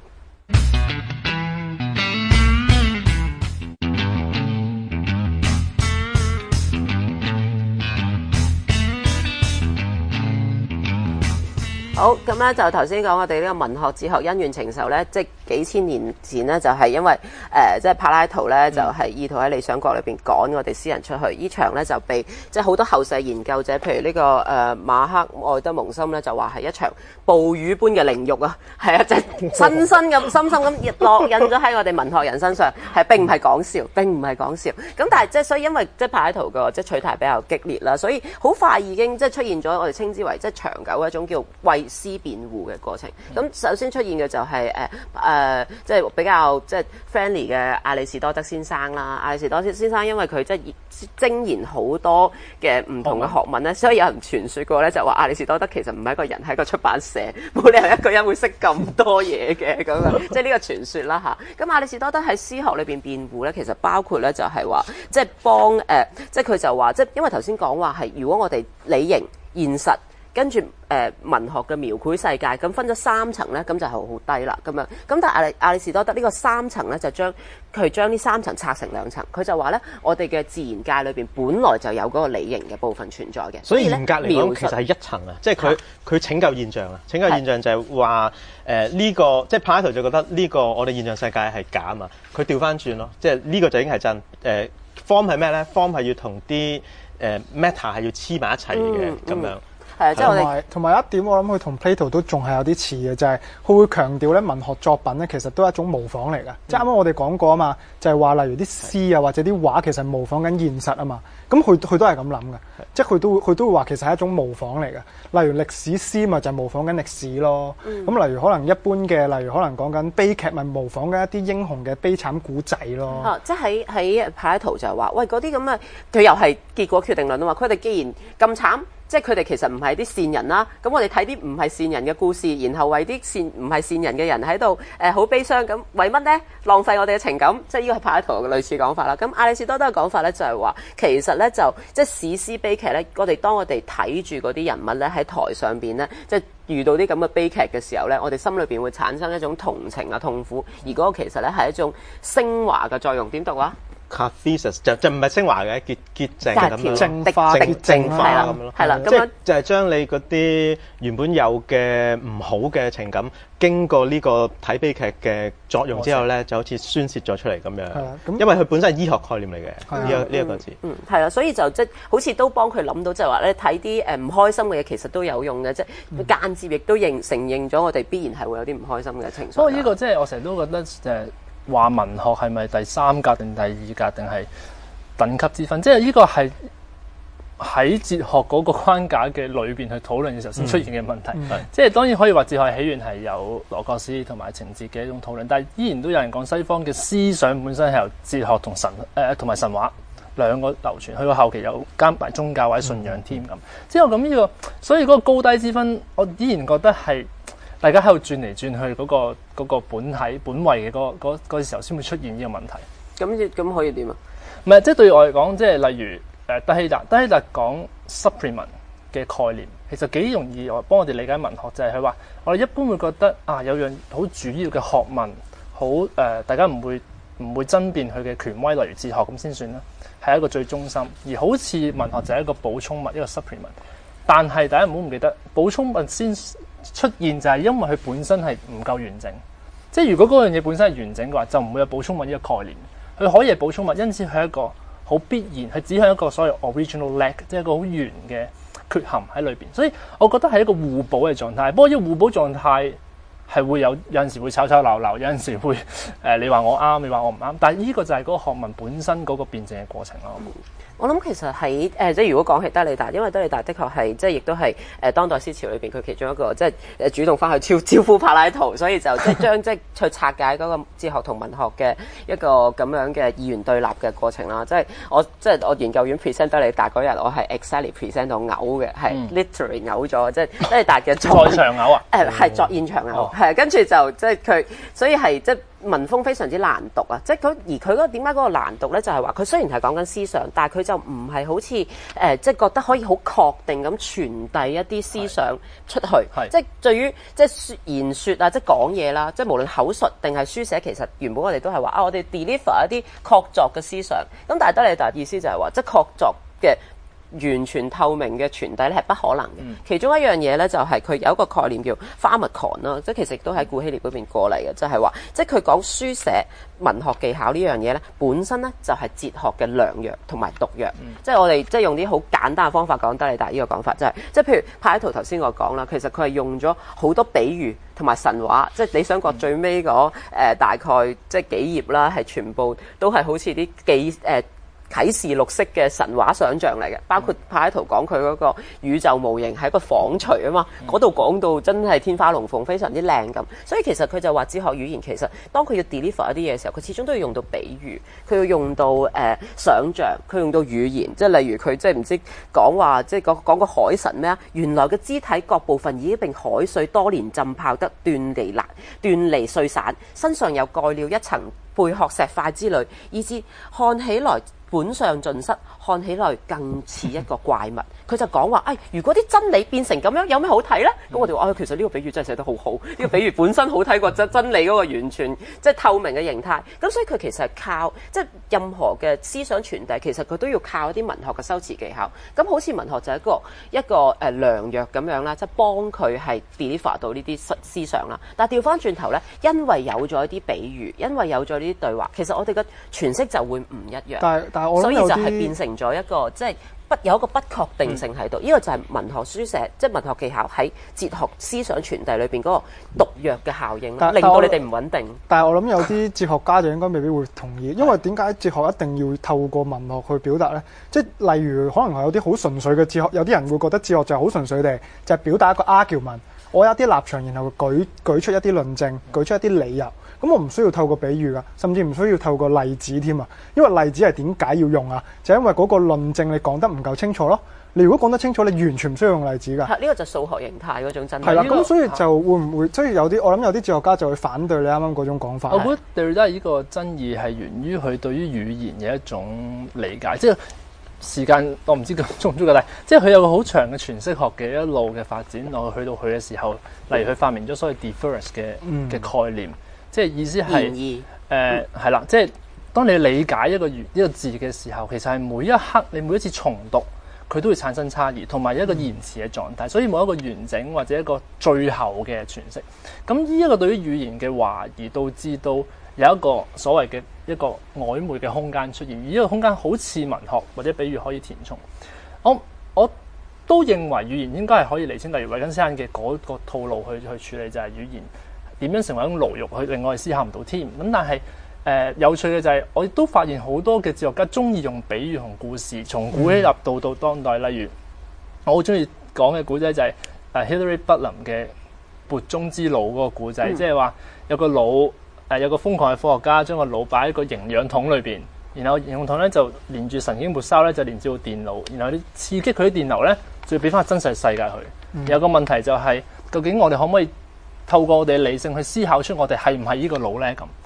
好，咁咧就頭先講我哋呢個文學哲學恩怨情仇咧，即係幾千年前咧就係、是、因為誒、呃、即係柏拉圖咧就係、是、意圖喺理想國裏邊趕我哋詩人出去，呢場咧就被即係好多後世研究者，譬如呢、這個誒、呃、馬克愛德蒙森咧就話係一場暴雨般嘅凌辱啊，係啊，即係深深咁深深咁落印咗喺我哋文學人身上，係並唔係講笑，並唔係講笑。咁但係即係所以因為即係柏拉圖個即係取態比較激烈啦，所以好快已經即係出現咗我哋稱之為即係長久嘅一種叫為詩辯護嘅過程。咁首先出現嘅就係誒誒，即係比較即係 friendly 嘅亞里士多德先生啦。亞里士多德先生因為佢即係精研好多嘅唔同嘅學問咧，所以有人傳説過咧就話亞里士多德其實唔係一個人，係一個出版社，冇理由一個人會識咁多嘢嘅咁樣，即係呢個傳説啦嚇。咁亞里士多德喺詩學裏邊辯護咧，其實包括咧就係話即係幫誒、呃，即係佢就話即係因為頭先講話係如果我哋理型現實。跟住誒、呃、文學嘅描繪世界，咁分咗三層咧，咁就係好低啦咁樣。咁但係亞里亞里士多德呢個三層咧，就將佢將呢三層拆成兩層。佢就話咧，我哋嘅自然界裏邊本來就有嗰個理型嘅部分存在嘅。 所以嚴格嚟講，其實係一層啊，即係佢佢拯救現象啊。拯救現象就係話誒呢個，即係柏拉圖就覺得呢個我哋現象世界係假啊嘛。佢調翻轉咯，即係呢個就已經係真。誒、呃、form 係咩咧 ？form 係要同啲誒 matter 係要黐埋一齊嘅咁樣。 係，即係我哋同埋一點，我諗佢同 Plato 都仲係有啲似嘅，就係、是、佢會強調咧文學作品咧，其實都係一種模仿嚟㗎。即係啱啱我哋講過啊嘛，就係、是、話例如啲詩啊或者啲畫，其實模仿緊現實啊嘛。咁佢佢都係咁諗嘅，即係佢都佢都會話其實係一種模仿嚟嘅。例如歷史詩咪就係模仿緊歷史咯。咁、嗯、例如可能一般嘅，例如可能講緊悲劇咪模仿緊一啲英雄嘅悲慘古仔咯。 啊，即係喺喺柏拉圖就係話，喂嗰啲咁嘅，佢又係結果決定論啊嘛。佢哋既然咁慘。即係佢哋其實唔係啲善人啦，咁我哋睇啲唔係善人嘅故事，然後為啲善唔係善人嘅人喺度誒好悲傷咁，為乜呢？浪費我哋嘅情感，即係呢個係柏拉圖嘅類似講法啦。咁亞里士多德嘅講法咧就係話，其實咧就即係史詩悲劇咧，我哋當我哋睇住嗰啲人物咧喺台上邊咧，即係遇到啲咁嘅悲劇嘅時候咧，我哋心裏邊會產生一種同情啊、痛苦，而嗰個其實咧係一種升華嘅作用。點讀啊？ catharsis 就就唔係升華嘅，潔潔淨咁樣， 淨化淨淨化咁樣咯， 係啦， 即係就係將你嗰啲原本有嘅唔好嘅情感，經過呢個睇悲劇嘅作用之後咧，就好似宣泄咗出嚟咁樣。咁因為佢本身係醫學概念嚟嘅，呢個呢一個字。 嗯，係啦，所以就即係好似都幫佢諗到，即係話咧睇啲誒唔開心嘅嘢，其實都有用嘅，即係間接亦都認承認咗我哋必然係會有啲唔開心嘅情緒。 不過呢個即係我成日都覺得誒。話文學係咪第三格定第二格定係等級之分？即係呢個係喺哲學嗰個框架嘅裏邊去討論嘅時候先出現嘅問題。嗯嗯、即係當然可以話哲學起源係有羅格斯同埋情節嘅一種討論，但係依然都有人講西方嘅思想本身係由哲學同神誒同埋神話兩個流傳，去到後期有加埋宗教或者信仰添咁。嗯、之後咁呢、這個，所以嗰個高低之分，我依然覺得係。大家喺度轉嚟轉去嗰、那個嗰、那個本體本位嘅嗰嗰嗰時候先會出現呢個問題。 咁咁可以點啊？ 唔係，即係對我嚟講，即係例如誒德希達，德希達講 supplement， 嘅概念，其實幾容易我幫我哋理解文學，就係佢話我哋一般會覺得啊有樣好主要嘅學問，好誒、呃、大家唔會唔會爭辯佢嘅權威，例如哲學咁先算啦，係一個最中心。而好似文學就係一個補充物，一個 supplement。但係大家唔好唔記得，補充物先出現就係因為佢本身係唔夠完整。即係如果嗰樣嘢本身係完整嘅話，就唔會有補充物呢個概念。佢可以係補充物，因此佢係一個好必然，係指向一個所謂 original lack， 即係一個好圓嘅缺陷喺裏邊。所以我覺得係一個互補嘅狀態。不過呢個互補狀態係會有有陣時會吵吵鬧鬧，有陣時會誒、呃、你話我啱，你話我唔啱。但係呢個就係嗰個學問本身嗰個辯證嘅過程咯。 我諗其實喺誒、呃，即係如果講起德里達，因為德里達的確係即係亦都係誒、呃、當代思潮裏邊佢其中一個即係誒主動翻去招招呼柏拉圖，所以就即係將即係去拆解嗰個哲學同文學嘅一個咁樣嘅二元對立嘅過程啦。即係我即係我研究院 present 德里達嗰日，我係 exactly present 到嘔嘅，係、嗯、literally 嘔咗，即係德里達嘅作在場嘔啊！ 誒係作現場嘔，係跟住就即係佢，所以係即係。文風非常之難讀啊！即係佢而佢嗰個點解嗰個難讀咧？就係話佢雖然係講緊思想，但係佢就唔係好似誒、呃，即係覺得可以好確定咁傳遞一啲思想出去。即係對於即係言説啊，即係講嘢啦，即係無論口述定係書寫，其實原本我哋都係話啊，我哋 deliver 一啲確鑿嘅思想。咁但係德里達意思就係話，即係確鑿嘅。完全透明嘅傳遞咧係不可能嘅。嗯、其中一樣嘢咧就係佢有一個概念叫 pharmakon 啦，即係其實都喺古希臘嗰邊過嚟嘅，就係、是、話即係佢講書寫文學技巧呢樣嘢咧，本身咧就係哲學嘅良藥同埋毒藥。嗯、即係我哋即係用啲好簡單嘅方法講德里達呢個講法，就係、是、即係譬如柏拉圖頭先我講啦，其實佢係用咗好多比喻同埋神話，即係理想國最尾嗰誒大概即係幾頁啦，係全部都係好似啲記誒。呃啟示錄式嘅神話想像嚟嘅，包括柏拉圖講佢嗰個宇宙模型係一個紡錘啊嘛，嗰度講到真係天花龍鳳，非常之靚咁。所以其實佢就話哲學語言其實當佢要 deliver 一啲嘢嘅時候，佢始終都要用到比喻，佢要用到誒、呃、想像，佢用到語言，即係例如佢即係唔知講話即係講講個海神咩啊？原來嘅肢體各部分已經被海水多年浸泡得斷離難斷離碎散，身上又蓋了一層貝殼石塊之類，以致看起來本相盡失，看起來更似一個怪物。佢就講話，誒，如果啲真理變成咁樣，有咩好睇呢？咁、嗯、我哋話，其實呢個比喻真係寫得好好，呢、呢個比喻本身好睇過真真理嗰個完全即係透明嘅形態。咁所以佢其實係靠即係任何嘅思想傳遞，其實佢都要靠一啲文學嘅修辭技巧。咁好似文學就係一個一個誒、呃、良藥咁樣啦，即係幫佢係 deliver 到呢啲思思想啦。但係調翻轉頭呢，因為有咗一啲比喻，因為有咗呢啲對話，其實我哋嘅詮釋就會唔一樣。 但係但係我所以就係變成咗一個即係。不有一個不確定性喺度，呢、嗯、個就係文學書寫，即係文學技巧喺哲學思想傳遞裏邊嗰個毒藥嘅效應，令到你哋唔穩定。 但係我諗有啲哲學家就應該未必會同意，因為點解哲學一定要透過文學去表達呢？即係例如可能係有啲好純粹嘅哲學，有啲人會覺得哲學就係好純粹地就係表達一個 argument，我有啲立場，然後舉舉出一啲論證，舉出一啲理由。咁我唔需要透過比喻噶，甚至唔需要透過例子添啊！因為例子係點解要用啊？就係因為嗰個論證你講得唔夠清楚咯。你如果講得清楚，你完全唔需要用例子噶。係，呢個就數學形態嗰種真理。係啦，咁所以就會唔會，所以有啲我諗有啲哲學家就會反對你啱啱嗰種講法。 我覺得對得呢個爭議係源於佢對於語言嘅一種理解，即係時間我唔知佢足唔足夠大，即係佢有個好長嘅詮釋學嘅一路嘅發展落去，去到佢嘅時候，例如佢發明咗所謂 difference 嘅嘅概念。嗯即係意思係誒係啦，即係當你理解一個語一個字嘅時候，其實係每一刻你每一次重讀，佢都會產生差異，同埋一個延遲嘅狀態，所以冇一個完整或者一個最後嘅詮釋。咁呢一個對於語言嘅懷疑，導致到有一個所謂嘅一個曖昧嘅空間出現，而呢個空間好似文學或者比喻可以填充。我我都認為語言應該係可以釐清，例如維根斯坦嘅嗰個套路去去處理，就係語言點樣成為一種牢獄，去令我哋思考唔到添。咁但係誒、呃、有趣嘅就係、是，我亦都發現好多嘅哲學家中意用比喻同故事，從古希臘到到當代。例如我好中意講嘅古仔就係誒 Hilary Budlam 嘅缽中之腦嗰個古仔，即係話有個腦誒、呃、有個瘋狂嘅科學家將個腦擺喺個營養筒裏邊，然後營養筒咧就連住神經末梢咧就連接到電腦，然後啲刺激佢啲電流咧就要俾翻真實世界佢。嗯、有個問題就係、是、究竟我哋可唔可以透過我哋嘅理性去思考出我哋係唔係呢個腦咧？咁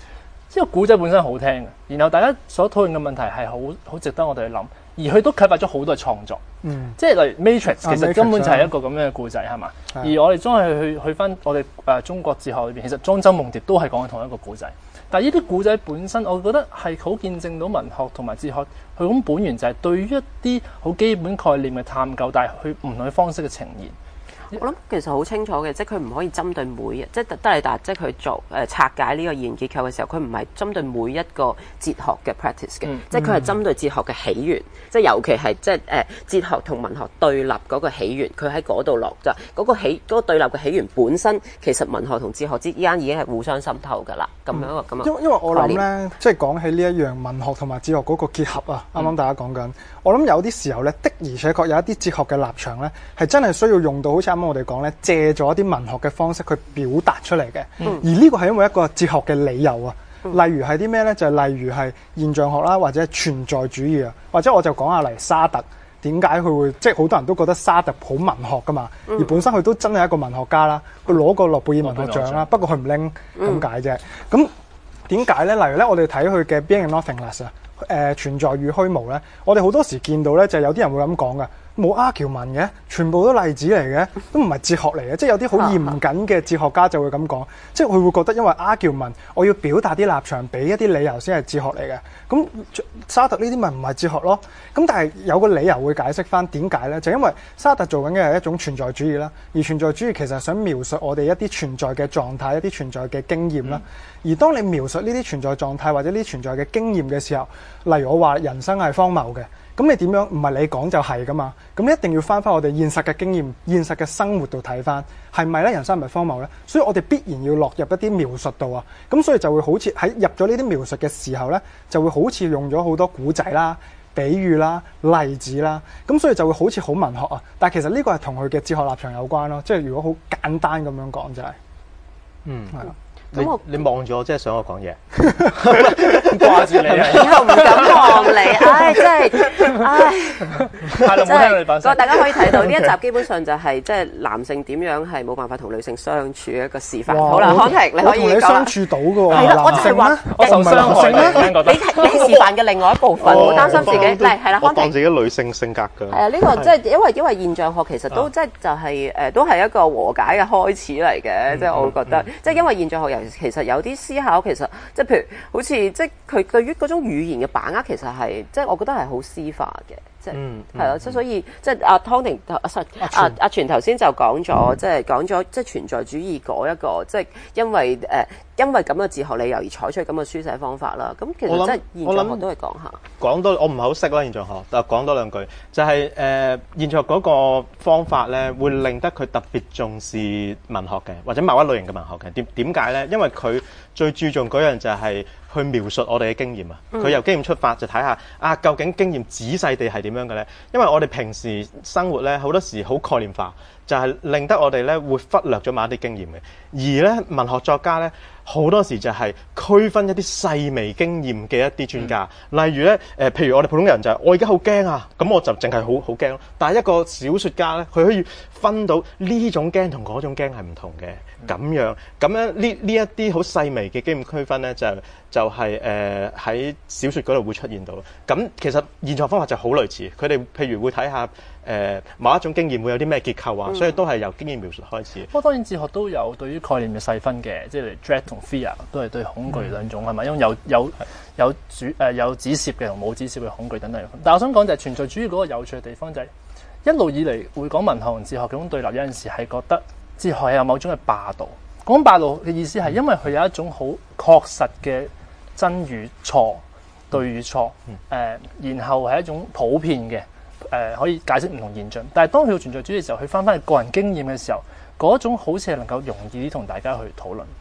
即係個古仔本身好聽嘅，然後大家所討論嘅問題係好好值得我哋去諗，而佢都啟發咗好多創作。 嗯， 即係例如 Matrix，其實 Matrix， 根本就係一個咁樣嘅故仔係嘛？而我哋將佢去去翻我哋誒、呃、中國哲學裏邊，其實莊周夢蝶都係講緊同一個故仔。但係呢啲故仔本身，我覺得係好見證到文學同埋哲學佢咁本源就係對於一啲好基本概念嘅探究，但係佢唔同嘅方式嘅呈現。 我諗其實好清楚嘅，即係佢唔可以針對每一，即係德里達，即係佢做誒、呃、拆解呢個語言結構嘅時候，佢唔係針對每一個哲學嘅 practice 嘅，嗯、即係佢係針對哲學嘅起源，即係尤其係即係誒、呃、哲學同文學對立嗰個起源，佢喺嗰度落就嗰個起嗰、嗰個對立嘅起源本身，其實文學同哲學之間已經係互相滲透㗎啦，咁樣一個咁啊。因因為我諗咧，即係講起呢一樣文學同埋哲學嗰個結合啊，啱啱大家講緊，嗯、我諗有啲時候咧，的而且確有一啲哲學嘅立場咧，係真係需要用到好似啱啱我哋講咧，借咗一啲文學嘅方式去表達出嚟嘅。嗯、而呢個係因為一個哲學嘅理由啊。嗯、例如係啲咩咧？就係、例如係現象學啦，或者存在主義啊，或者我就講下嚟沙特點解佢會即係好多人都覺得沙特好文學噶嘛，嗯、而本身佢都真係一個文學家啦，佢攞過諾貝爾文學獎啦，不過佢唔拎咁解啫。咁點解咧？例如咧，我哋睇佢嘅 Being and Nothingness 啊，誒存在與虛無咧，我哋好多時見到咧，就係有啲人會咁講噶。冇阿喬文嘅，全部都例子嚟嘅，都唔係哲學嚟嘅。即係有啲好嚴謹嘅哲學家就會咁講，即係佢會覺得因為阿喬文，我要表達啲立場，俾一啲理由先係哲學嚟嘅。咁沙特呢啲咪唔係哲學咯？咁但係有個理由會解釋翻點解咧？就因為沙特做緊嘅係一種存在主義啦，而存在主義其實係想描述我哋一啲存在嘅狀態、一啲存在嘅經驗啦。嗯、而當你描述呢啲存在狀態或者呢啲存在嘅經驗嘅時候，例如我話人生係荒謬嘅。咁你點樣唔係你講就係噶嘛？咁你一定要翻翻我哋現實嘅經驗、現實嘅生活度睇翻，係咪咧？人生唔係荒謬咧？所以我哋必然要落入一啲描述度啊！咁所以就會好似喺入咗呢啲描述嘅時候咧，就會好似用咗好多古仔啦、比喻啦、例子啦，咁所以就會好似好文學啊！但係其實呢個係同佢嘅哲學立場有關咯，即係如果好簡單咁樣講就係、是，嗯，係啊。 你你望住我，即係想我講嘢， 掛住你啊！ 以後唔敢望你，唉，真係，唉， 係啦，冇聽你把聲。 大家可以睇到呢一集基本上就係即係男性點樣係冇辦法同女性相處嘅一個示範。好啦，康婷，你可以同你相處到嘅喎。 係啦，我就係話我受傷害啦。 你係你係示範嘅另外一部分，唔好擔心自己。嚟係啦，康婷。 我當自己女性性格㗎。 係啊，呢個即係因為因為現象學其實都即係就係誒都係一個和解嘅開始嚟嘅，即係我會覺得，即係因為現象學尤其實有啲思考，其實即係譬如好似即係佢對於嗰種語言嘅把握，其實係即係我覺得係好絲化嘅。即係係咯，即係所以即係阿湯寧阿阿阿全頭先就講咗，即係講咗即係存在主義嗰一個，即係因為誒、呃、因為咁嘅哲學理由而採取咁嘅書寫方法啦。咁其實即係現象學都係講下。 講多我唔係好識啦現象學，但係講多兩句就係、是、誒、呃、現象學嗰個方法咧，會令得佢特別重視文學嘅，或者某一類型嘅文學嘅。點點解咧？因為佢最注重嗰樣就係去描述我哋嘅經驗啊。佢由經驗出發就睇下啊，究竟經驗仔細地係點樣嘅咧？因為我哋平時生活咧好多時好概念化，就係、是、令得我哋咧會忽略咗某一啲經驗嘅。而咧文學作家咧好多時就係區分一啲細微經驗嘅一啲專家，嗯、例如咧誒、呃，譬如我哋普通人就係、是、我而家好驚啊，咁我就淨係好好驚咯。但係一個小説家咧，佢可以分到呢種驚同嗰種驚係唔同嘅。咁樣咁樣呢呢一啲好細微嘅經驗區分咧，就就係誒喺小説嗰度會出現到。咁其實現象方法就好類似，佢哋譬如會睇下誒、呃、某一種經驗會有啲咩結構啊，嗯、所以都係由經驗描述開始。 不過當然哲學都有對於概念嘅細分嘅，即係 dread 同 fear 都係對恐懼兩種係咪、嗯？因為有有有主誒、呃、有指涉嘅同冇指涉嘅恐懼等等。但係我想講就係存在主義嗰個有趣嘅地方就係、是、一路以嚟會講文學同哲學嗰種對立，有陣時係覺得哲學係有某種嘅霸道。講霸道嘅意思係因為佢有一種好確實嘅真與錯、對與錯，誒、呃，然後係一種普遍嘅誒、呃，可以解釋唔同現象。但係當佢存在主義嘅時候，佢翻翻去個人經驗嘅時候，嗰種好似係能夠容易啲同大家去討論。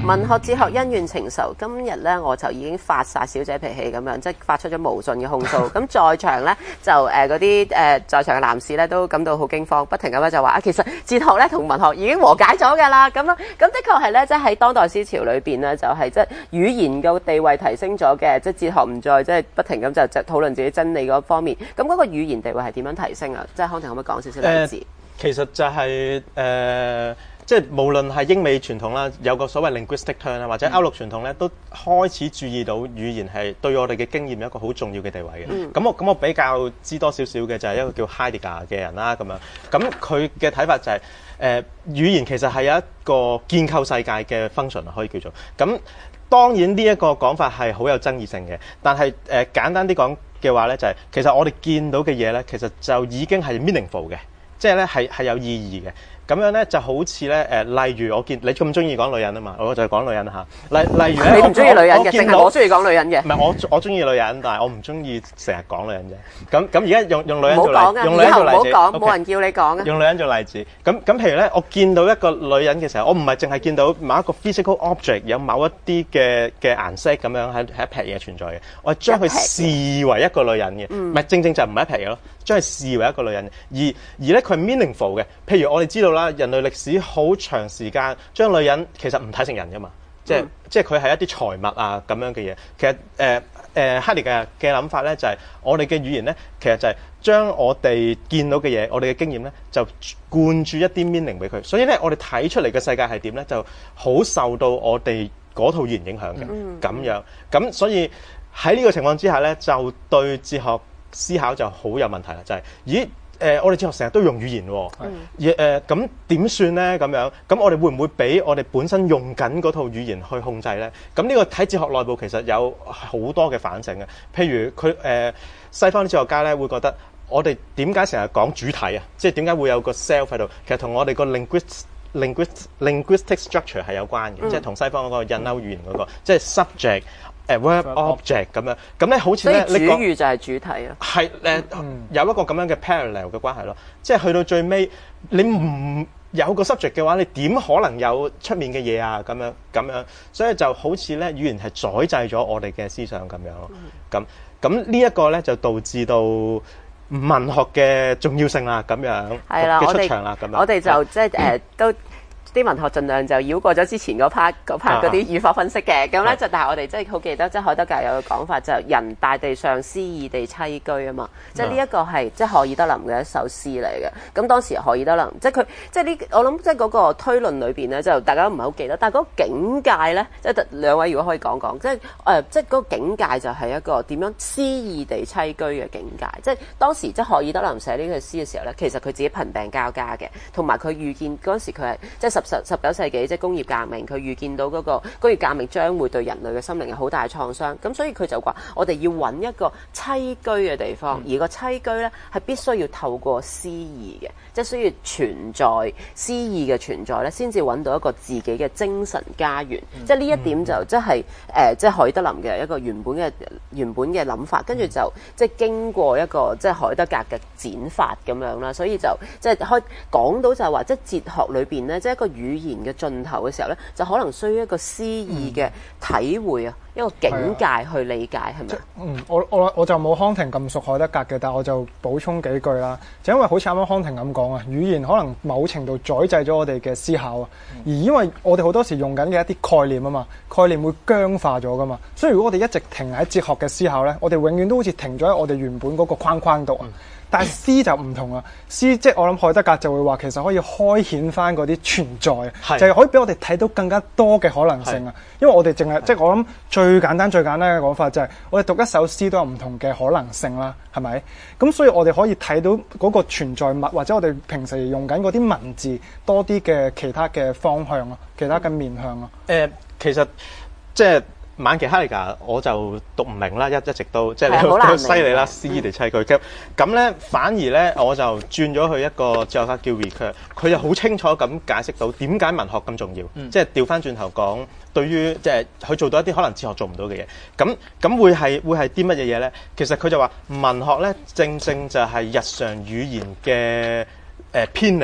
文學哲學恩怨情仇，今日咧我就已經發晒小姐脾氣咁樣，即係發出咗無盡嘅控訴。咁在場咧就誒嗰啲誒在場嘅男士咧都感到好驚慌，不停咁樣就話啊，其實哲學咧同文學已經和解咗㗎啦。咁樣咁的確係咧，即係喺當代思潮裏邊咧，就係即係語言嘅地位提升咗嘅，即係哲學唔再即係不停咁就就討論自己真理嗰方面。咁嗰個語言地位係點樣提升啊？即係康婷可唔可以講少少例子？ 呃其實就係、是、誒、呃，即係無論係英美傳統啦，有個所謂 linguistic turn 啦，或者歐陸傳統咧，都開始注意到語言係對我哋嘅經驗有一個好重要嘅地位嘅。咁、嗯、我咁我比較知多少少嘅就係一個叫 Heidegger 嘅人啦，咁樣。咁佢嘅睇法就係、是、誒、呃、語言其實係有一個建構世界嘅 function 可以叫做。咁當然呢一個講法係好有爭議性嘅，但係誒、呃、簡單啲講嘅話咧，就係、是、其實我哋見到嘅嘢咧，其實就已經係 meaningful 嘅。即係咧係係有意義嘅，咁樣咧就好似咧誒，例如我見你咁中意講女人啊嘛，我就講女人嚇。例例如咧， 你唔中意女人嘅，淨係我中意講女人嘅。 唔係我我中意女人，但係我唔中意成日講女人啫。咁咁而家用用女人做例，用女人做例子， 唔好講，冇人叫你講啊。 用女人做例子，咁咁譬如咧，我見到一個女人嘅時候，我唔係淨係見到某一個 physical object 有某一啲嘅嘅顏色咁樣喺喺一撇嘢存在嘅，我係將佢視為一個女人嘅，唔係正正就唔係一撇嘢咯。將佢視為一個女人，而而咧佢係 meaningful 嘅。譬如我哋知道啦，人類歷史好長時間將女人其實唔睇成人噶嘛，即係、嗯、即係佢係一啲財物啊咁樣嘅嘢。其實誒誒哈利嘅嘅諗法咧就係、是、我哋嘅語言咧，其實就係將我哋見到嘅嘢，我哋嘅經驗咧，就灌注一啲 meaning 俾佢。所以咧，我哋睇出嚟嘅世界係點咧，就好受到我哋嗰套語言影響嘅。咁、嗯、樣咁，所以喺呢個情況之下咧，就對哲學思考就好有問題啦，就係、是，咦？誒、呃，我哋哲學成日都用語言喎，而誒咁點算咧？咁樣，咁我哋會唔會俾我哋本身用緊嗰套語言去控制咧？咁呢個喺哲學內部其實有好多嘅反省嘅，譬如佢誒、呃、西方啲哲學家咧會覺得，我哋點解成日講主體啊？即係點解會有個 self 喺度？其實同我哋個 linguist linguist linguistic structure 係有關嘅，嗯、即係同西方嗰個印歐語言嗰、那個，即係 subject。誒 verb object 咁樣，咁咧好似咧， 所以主語就係主體啊。 係誒、呃嗯、有一個咁樣嘅 parallel 嘅關係咯，即係去到最尾，你唔有個 subject 嘅話，你點可能有出面嘅嘢啊？咁樣咁樣，所以就好似咧語言係宰制咗我哋嘅思想咁樣咯。咁咁呢一個咧就導致到文學嘅重要性啦，咁樣嘅出場啦，咁樣我哋就即係誒都。啲文學盡量就繞過咗之前嗰 part 嗰 part 嗰啲語法分析嘅，咁咧就但係我哋真係好記得，即係海德格有個講法就係人大地上詩意地棲居啊嘛，即係呢一個係即係荷爾德林嘅一首詩嚟嘅。咁當時荷爾德林即係佢即係呢，我諗即係嗰個推論裏邊咧，就大家都唔係好記得，但係嗰個境界咧，即係兩位如果可以講講，即係誒、呃、即係嗰個境界就係一個點樣詩意地棲居嘅境界。即係當時即係荷爾德林寫呢個詩嘅時候咧，其實佢自己貧病交加嘅，同埋佢預見嗰陣時佢係即係十十十九世紀即係工業革命，佢預見到嗰個工業革命將會對人類嘅心靈有好大嘅創傷，咁所以佢就話我哋要揾一個棲居嘅地方，嗯、而個棲居咧係必須要透過詩意嘅，即係需要存在詩意嘅存在咧，先至揾到一個自己嘅精神家園。嗯、即係呢一點就即係誒，即係海德林嘅一個原本嘅原本嘅諗法，跟住就即係經過一個即係海德格嘅剪法咁樣啦，所以就即係開講到就係話，即係哲學裏邊咧，即係一個語言嘅盡頭嘅時候咧，就可能需要一個詩意嘅體會啊，嗯、一個境界去理解，係咪？ 嗯，我我我就冇康婷咁熟海德格嘅，但係我就補充幾句啦。就因為好似啱啱康婷咁講啊，語言可能某程度宰制咗我哋嘅思考啊，嗯、而因為我哋好多時用緊嘅一啲概念啊嘛，概念會僵化咗噶嘛，所以如果我哋一直停喺哲學嘅思考咧，我哋永遠都好似停咗喺我哋原本嗰個框框度啊。嗯但係詩就唔同啦，詩即係我諗海德格就會話其實可以開顯翻嗰啲存在，是就係可以俾我哋睇到更加多嘅可能性啊！是因為我哋淨係即係我諗最簡單最簡單嘅講法就係我哋讀一首詩都有唔同嘅可能性啦，係咪？咁所以我哋可以睇到嗰個存在物或者我哋平時用緊嗰啲文字多啲嘅其他嘅方向啊，其他嘅面向啊。誒、 呃，其實即係。晚期哈利格我就讀唔明啦，一一直都即係你好犀利啦，詩意地棲居咁咁咧，反而咧我就轉咗去一個哲學家叫 Ricoeur，佢就好清楚咁解釋到點解文學咁重要，嗯、即係調翻轉頭講，對於即係佢做到一啲可能哲學做唔到嘅嘢，咁咁會係會係啲乜嘢嘢咧？其實佢就話文學咧正正就係日常語言嘅誒、呃、偏離。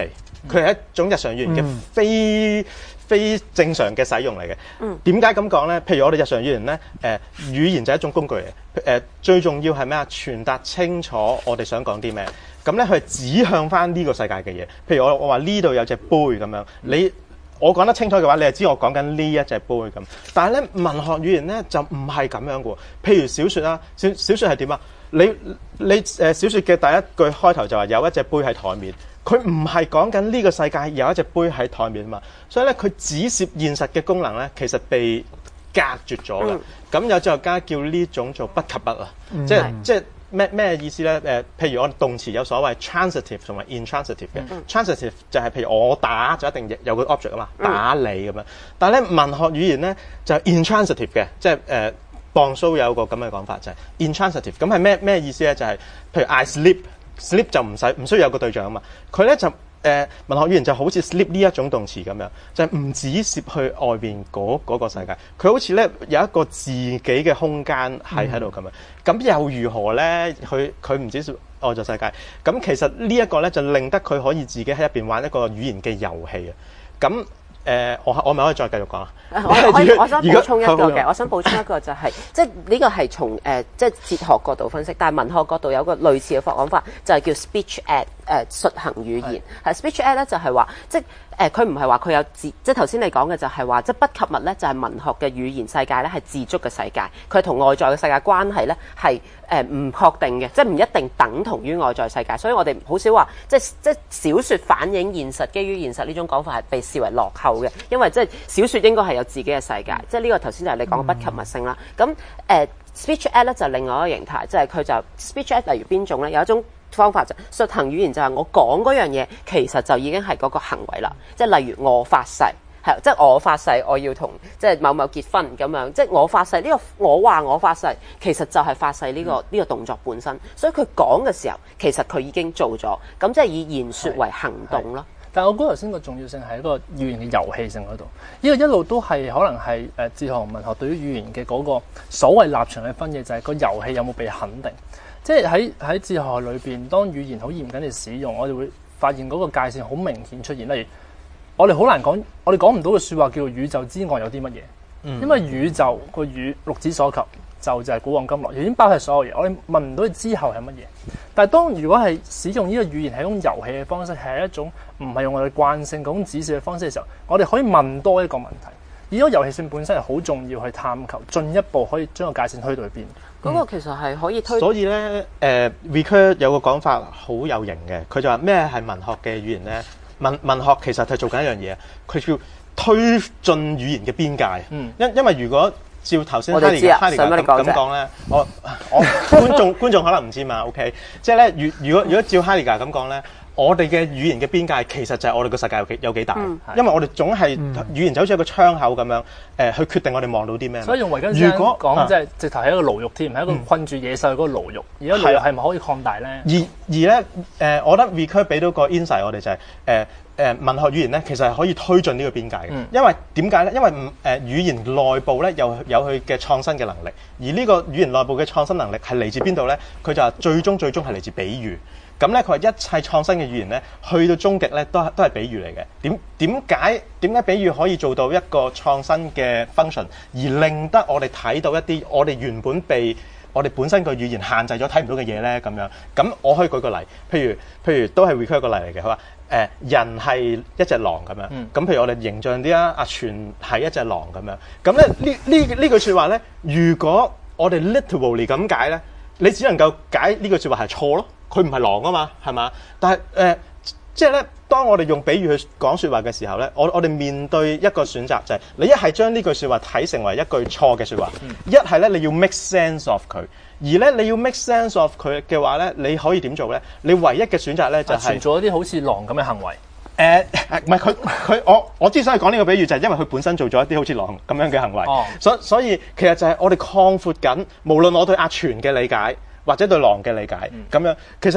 佢係一種日常語言嘅非、嗯、非正常嘅使用嚟嘅。點解咁講咧？譬如我哋日常語言咧，誒、呃、語言就係一種工具嚟。誒、呃、最重要係咩啊？傳達清楚我哋想講啲咩。咁咧佢係指向翻呢個世界嘅嘢。譬如我我話呢度有隻杯咁樣，你我講得清楚嘅話，你就知我講緊呢一隻杯咁。但係咧文學語言咧就唔係咁樣嘅。譬如小説啦，小小説係點啊？你你誒、呃、小説嘅第一句開頭就話有一隻杯喺台面，佢唔係講緊呢個世界有一隻杯喺台面啊嘛。所以咧佢指涉現實嘅功能咧，其實被隔絕咗嘅。咁、嗯、有哲學家叫呢種做不及物啊、嗯，即係即係。咩咩意思咧？誒、呃，譬如我動詞有所謂 transitive 同埋 intransitive 嘅。嗯、transitive 就係譬如我打就一定有個 object 啊嘛，打你咁樣。但係咧文學語言咧就係 intransitive 嘅，即係誒，磅蘇有個咁嘅講法就係、是、intransitive。咁係咩咩意思咧？就係、是、譬如 I sleep，sleep 就唔使唔需要有個對象啊嘛。佢咧就誒、呃、文學語言就好似 sleep 呢一種動詞咁樣，就係、是、唔止涉去外邊嗰嗰個世界，佢好似咧有一個自己嘅空間喺喺度咁樣。咁、嗯、又如何咧？佢佢唔止外在世界，咁其實呢一個咧就令得佢可以自己喺入邊玩一個語言嘅遊戲啊！咁誒、呃，我我咪可以再繼續講啊？ 我可以，我想補充一個嘅，我想補充一個就係、是，即係呢個係從誒、呃、即係哲學角度分析，但係文學角度有個類似嘅講法，就係叫 speech act 誒、呃、述行語言。係 speech act 咧就係話，即係誒佢唔係話佢有自，即係頭先你講嘅就係話，即係不及物咧就係文學嘅語言世界咧係自足嘅世界，佢同外在嘅世界關係咧係誒唔確定嘅，即係唔一定等同於外在世界，所以我哋好少話，即係即係小説反映現實，基於現實呢種講法係被視為落後嘅，因為即係小説應該係有自己嘅世界，即係呢個頭先就係你講嘅不及物性啦。咁誒、呃、speech act 咧就另外一個形態，即係佢就 speech act 例如邊種咧？有一種方法就述行語言就係我講嗰樣嘢，其實就已經係嗰個行為啦。即係例如我發誓，係即係我發誓我要同即係某某結婚咁樣，即係我發誓呢、這個我話我發誓，其實就係發誓呢、這個呢、嗯、個動作本身。所以佢講嘅時候，其實佢已經做咗，咁即係以言説為行動咯。 但係我覺得頭先個重要性係一個語言嘅遊戲性嗰度，呢個一路都係可能係誒哲學同文學對於語言嘅嗰個所謂立場嘅分野，就係個遊戲有冇被肯定。即係喺喺哲學裏邊，當語言好嚴謹地使用，我哋會發現嗰個界線好明顯出現。例如，我哋好難講，我哋講唔到嘅説話叫做宇宙之外有啲乜嘢，嗯、因為宇宙個宇六指所及，就就係古往今來，已經包晒所有嘢。我哋問唔到佢之後係乜嘢。但係當如果係使用呢個語言係一種遊戲嘅方式，係一種唔係用我哋慣性嗰種指示嘅方式嘅時候，我哋可以問多一個問題。而呢個遊戲性本身係好重要去探求，進一步可以將個界線推到去邊。 嗰、嗯、個其實係可以推。 所以咧，誒、呃、Ricoeur 有個講法好有型嘅，佢就話咩係文學嘅語言咧？文文學其實係做緊一樣嘢，佢叫推進語言嘅邊界。嗯，因因為如果照頭先 Heidegger 咁咁講咧，我我觀眾觀眾可能唔知嘛 ，OK， 即係咧，如如果如果照 Heidegger 咁講咧，我哋嘅語言嘅邊界其實就係我哋個世界有幾有幾大，嗯、因為我哋總係、嗯、語言就好似一個窗口咁樣，誒、呃、去決定我哋望到啲咩。 所以用維根斯坦講，即係直頭係一個牢獄添，係、嗯、一個困住野獸嗰個牢獄。而家牢獄係咪可以擴大咧？而而咧，誒、呃，我覺得 Ricoeur 俾到個 insight 我哋就係、是，誒、呃。誒、呃、文學語言咧，其實係可以推進呢個邊界嘅、嗯，因為點解咧？因為唔誒、呃、語言內部咧，有有佢嘅創新嘅能力，而呢個語言內部嘅創新能力係嚟自邊度咧？佢就話最終最終係嚟自比喻。咁咧，佢話一切創新嘅語言咧，去到終極咧，都係都係比喻嚟嘅。點點解點解比喻可以做到一個創新嘅 function， 而令得我哋睇到一啲我哋原本被我哋本身個語言限制咗睇唔到嘅嘢咧？咁樣咁，我可以舉個例，譬如譬如都係 Ricoeur 一個例嚟嘅，佢話。誒、呃、人係一隻狼咁樣，咁、嗯、譬如我哋形象啲啊，阿全係一隻狼咁樣，咁咧呢呢呢句説話咧，如果我哋 literally 咁解咧，你只能夠解呢句説話係錯咯，佢唔係狼啊嘛，係嘛？但係誒、呃，即係咧，當我哋用比喻去講説話嘅時候咧，我我哋面對一個選擇就係、是，你一係將呢句説話睇成為一句錯嘅説話，嗯、一係咧你要 make sense of 佢。而咧，你要 make sense of 佢嘅話咧，你可以點做咧？你唯一嘅選擇咧就係、是、 做一啲好似狼咁嘅行為。誒、 呃，唔係佢佢我我之所以講呢個比喻，就係因為佢本身做咗一啲好似狼咁樣嘅行為。哦，所所以其實就係我哋擴闊緊，無論我對阿全嘅理解或者對狼嘅理解咁、嗯、樣，其實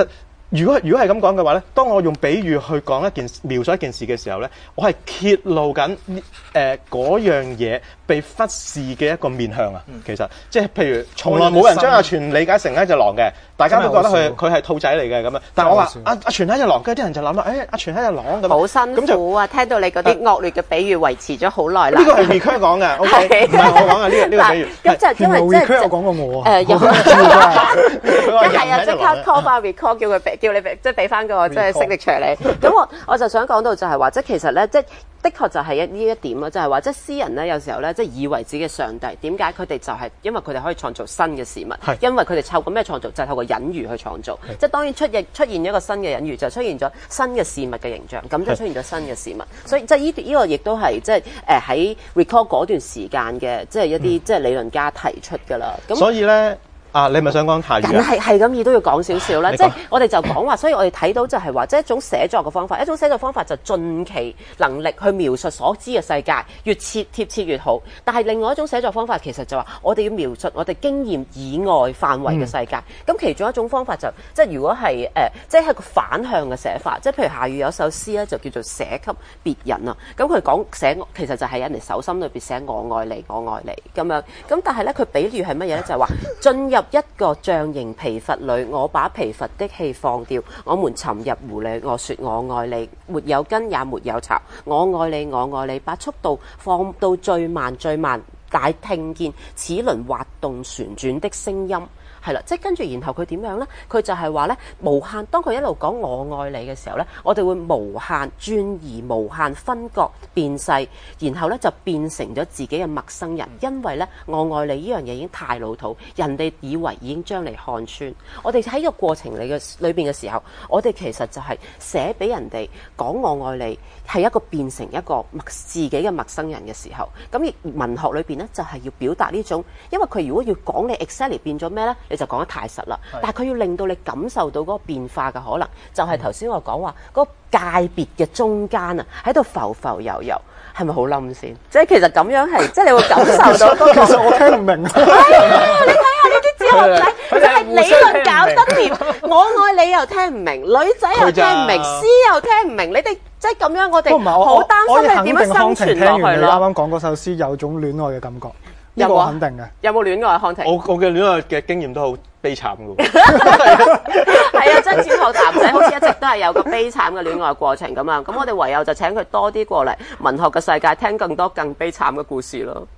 如果如果係咁講嘅話咧，當我用比喻去講一件描述一件事嘅時候咧，我係揭露緊誒嗰樣嘢被忽視嘅一個面向啊。 嗯、 其實即係譬如從來冇人將阿全理解成一隻狼嘅，大家都覺得佢佢係兔仔嚟嘅咁樣。但係我話阿阿全係一隻狼，跟住啲人就諗啦，誒阿全係一隻狼咁。 好辛苦啊！聽到你嗰啲惡劣嘅比喻維持咗好耐啦。 呢個係 Recur 講嘅 ，OK， 唔係我講嘅呢個呢個比喻。 咁就因為即係 Recur 有講過我啊。 誒有。 一係啊，即刻 call 翻 Recall 叫佢俾叫你俾即係俾翻個即係 signature 你。咁我我就想講到就係話，即係其實咧，即係的確就係一呢一點咯，就係話即係詩人咧，有時候咧即係以為自己嘅上帝，點解佢哋就係因為佢哋可以創造新嘅事物，因為佢哋透過咩創造，就係透過隱喻去創造。即係當然出現出現一個新嘅隱喻，就出現咗新嘅事物嘅形象，咁就出現咗新嘅事物。所以即係呢呢個亦都係即係誒喺 Recall 嗰段時間嘅即係一啲即係理論家提出㗎啦。咁所以咧。啊！你咪想講泰語啊？ 梗係係咁，亦都要講少少啦。即係我哋就講話，所以我哋睇到就係話，即係一種寫作嘅方法。一種寫作方法就盡其能力去描述所知嘅世界，越切貼切越好。但係另外一種寫作方法，其實就話我哋要描述我哋經驗以外範圍嘅世界。咁、嗯、其中一種方法就即係如果係誒、呃，即係個反向嘅寫法。即係譬如夏雨有首詩咧，就叫做寫給別人啊。咁佢講寫其實就係人哋手心裏邊寫我愛你，我愛你咁樣。咁但係咧，佢比喻係乜嘢咧？就係話進入一個象形皮筏裏，我把皮筏的氣放掉，我們沉入湖裏，我說我愛你，沒有根也沒有巢，我愛你，我愛你，把速度放到最慢最慢，但聽見齒輪滑動旋轉的聲音。係啦，即係跟住，然後佢點樣咧？佢就係話咧，無限。當佢一路講我愛你嘅時候咧，我哋會無限轉移、無限分割、變細，然後咧就變成咗自己嘅陌生人。因為咧，我愛你呢樣嘢已經太老土，人哋以為已經將你看穿。我哋喺個過程裏嘅裏邊嘅時候，我哋其實就係寫俾人哋講我愛你，係一個變成一個陌自己嘅陌生人嘅時候。咁亦文學裏邊咧，就係要表達呢種，因為佢如果要講你 exactly 變咗咩咧？你就講得太實啦，但係佢要令到你感受到嗰個變化嘅可能，就係頭先我講話嗰個界別嘅中間啊，喺度浮浮游游，係咪好冧先？即係其實咁樣係，即係你會感受到嗰個。 其實我聽唔明。 係啊，你睇下呢啲哲學仔，就係理論搞得掂，我愛你又聽唔明，女仔又聽唔明，詩又聽唔明，你哋即係咁樣，我哋好擔心你點樣生存落去咯。 你啱啱講嗰首詩有種戀愛嘅感覺。呢個肯定嘅。 有冇戀愛康婷？ 我我嘅戀愛嘅經驗都好悲慘嘅喎。 係啊，即係哲學男仔好似一直都係有個悲慘嘅戀愛過程咁啊。咁我哋唯有就請佢多啲過嚟文學嘅世界，聽更多更悲慘嘅故事咯。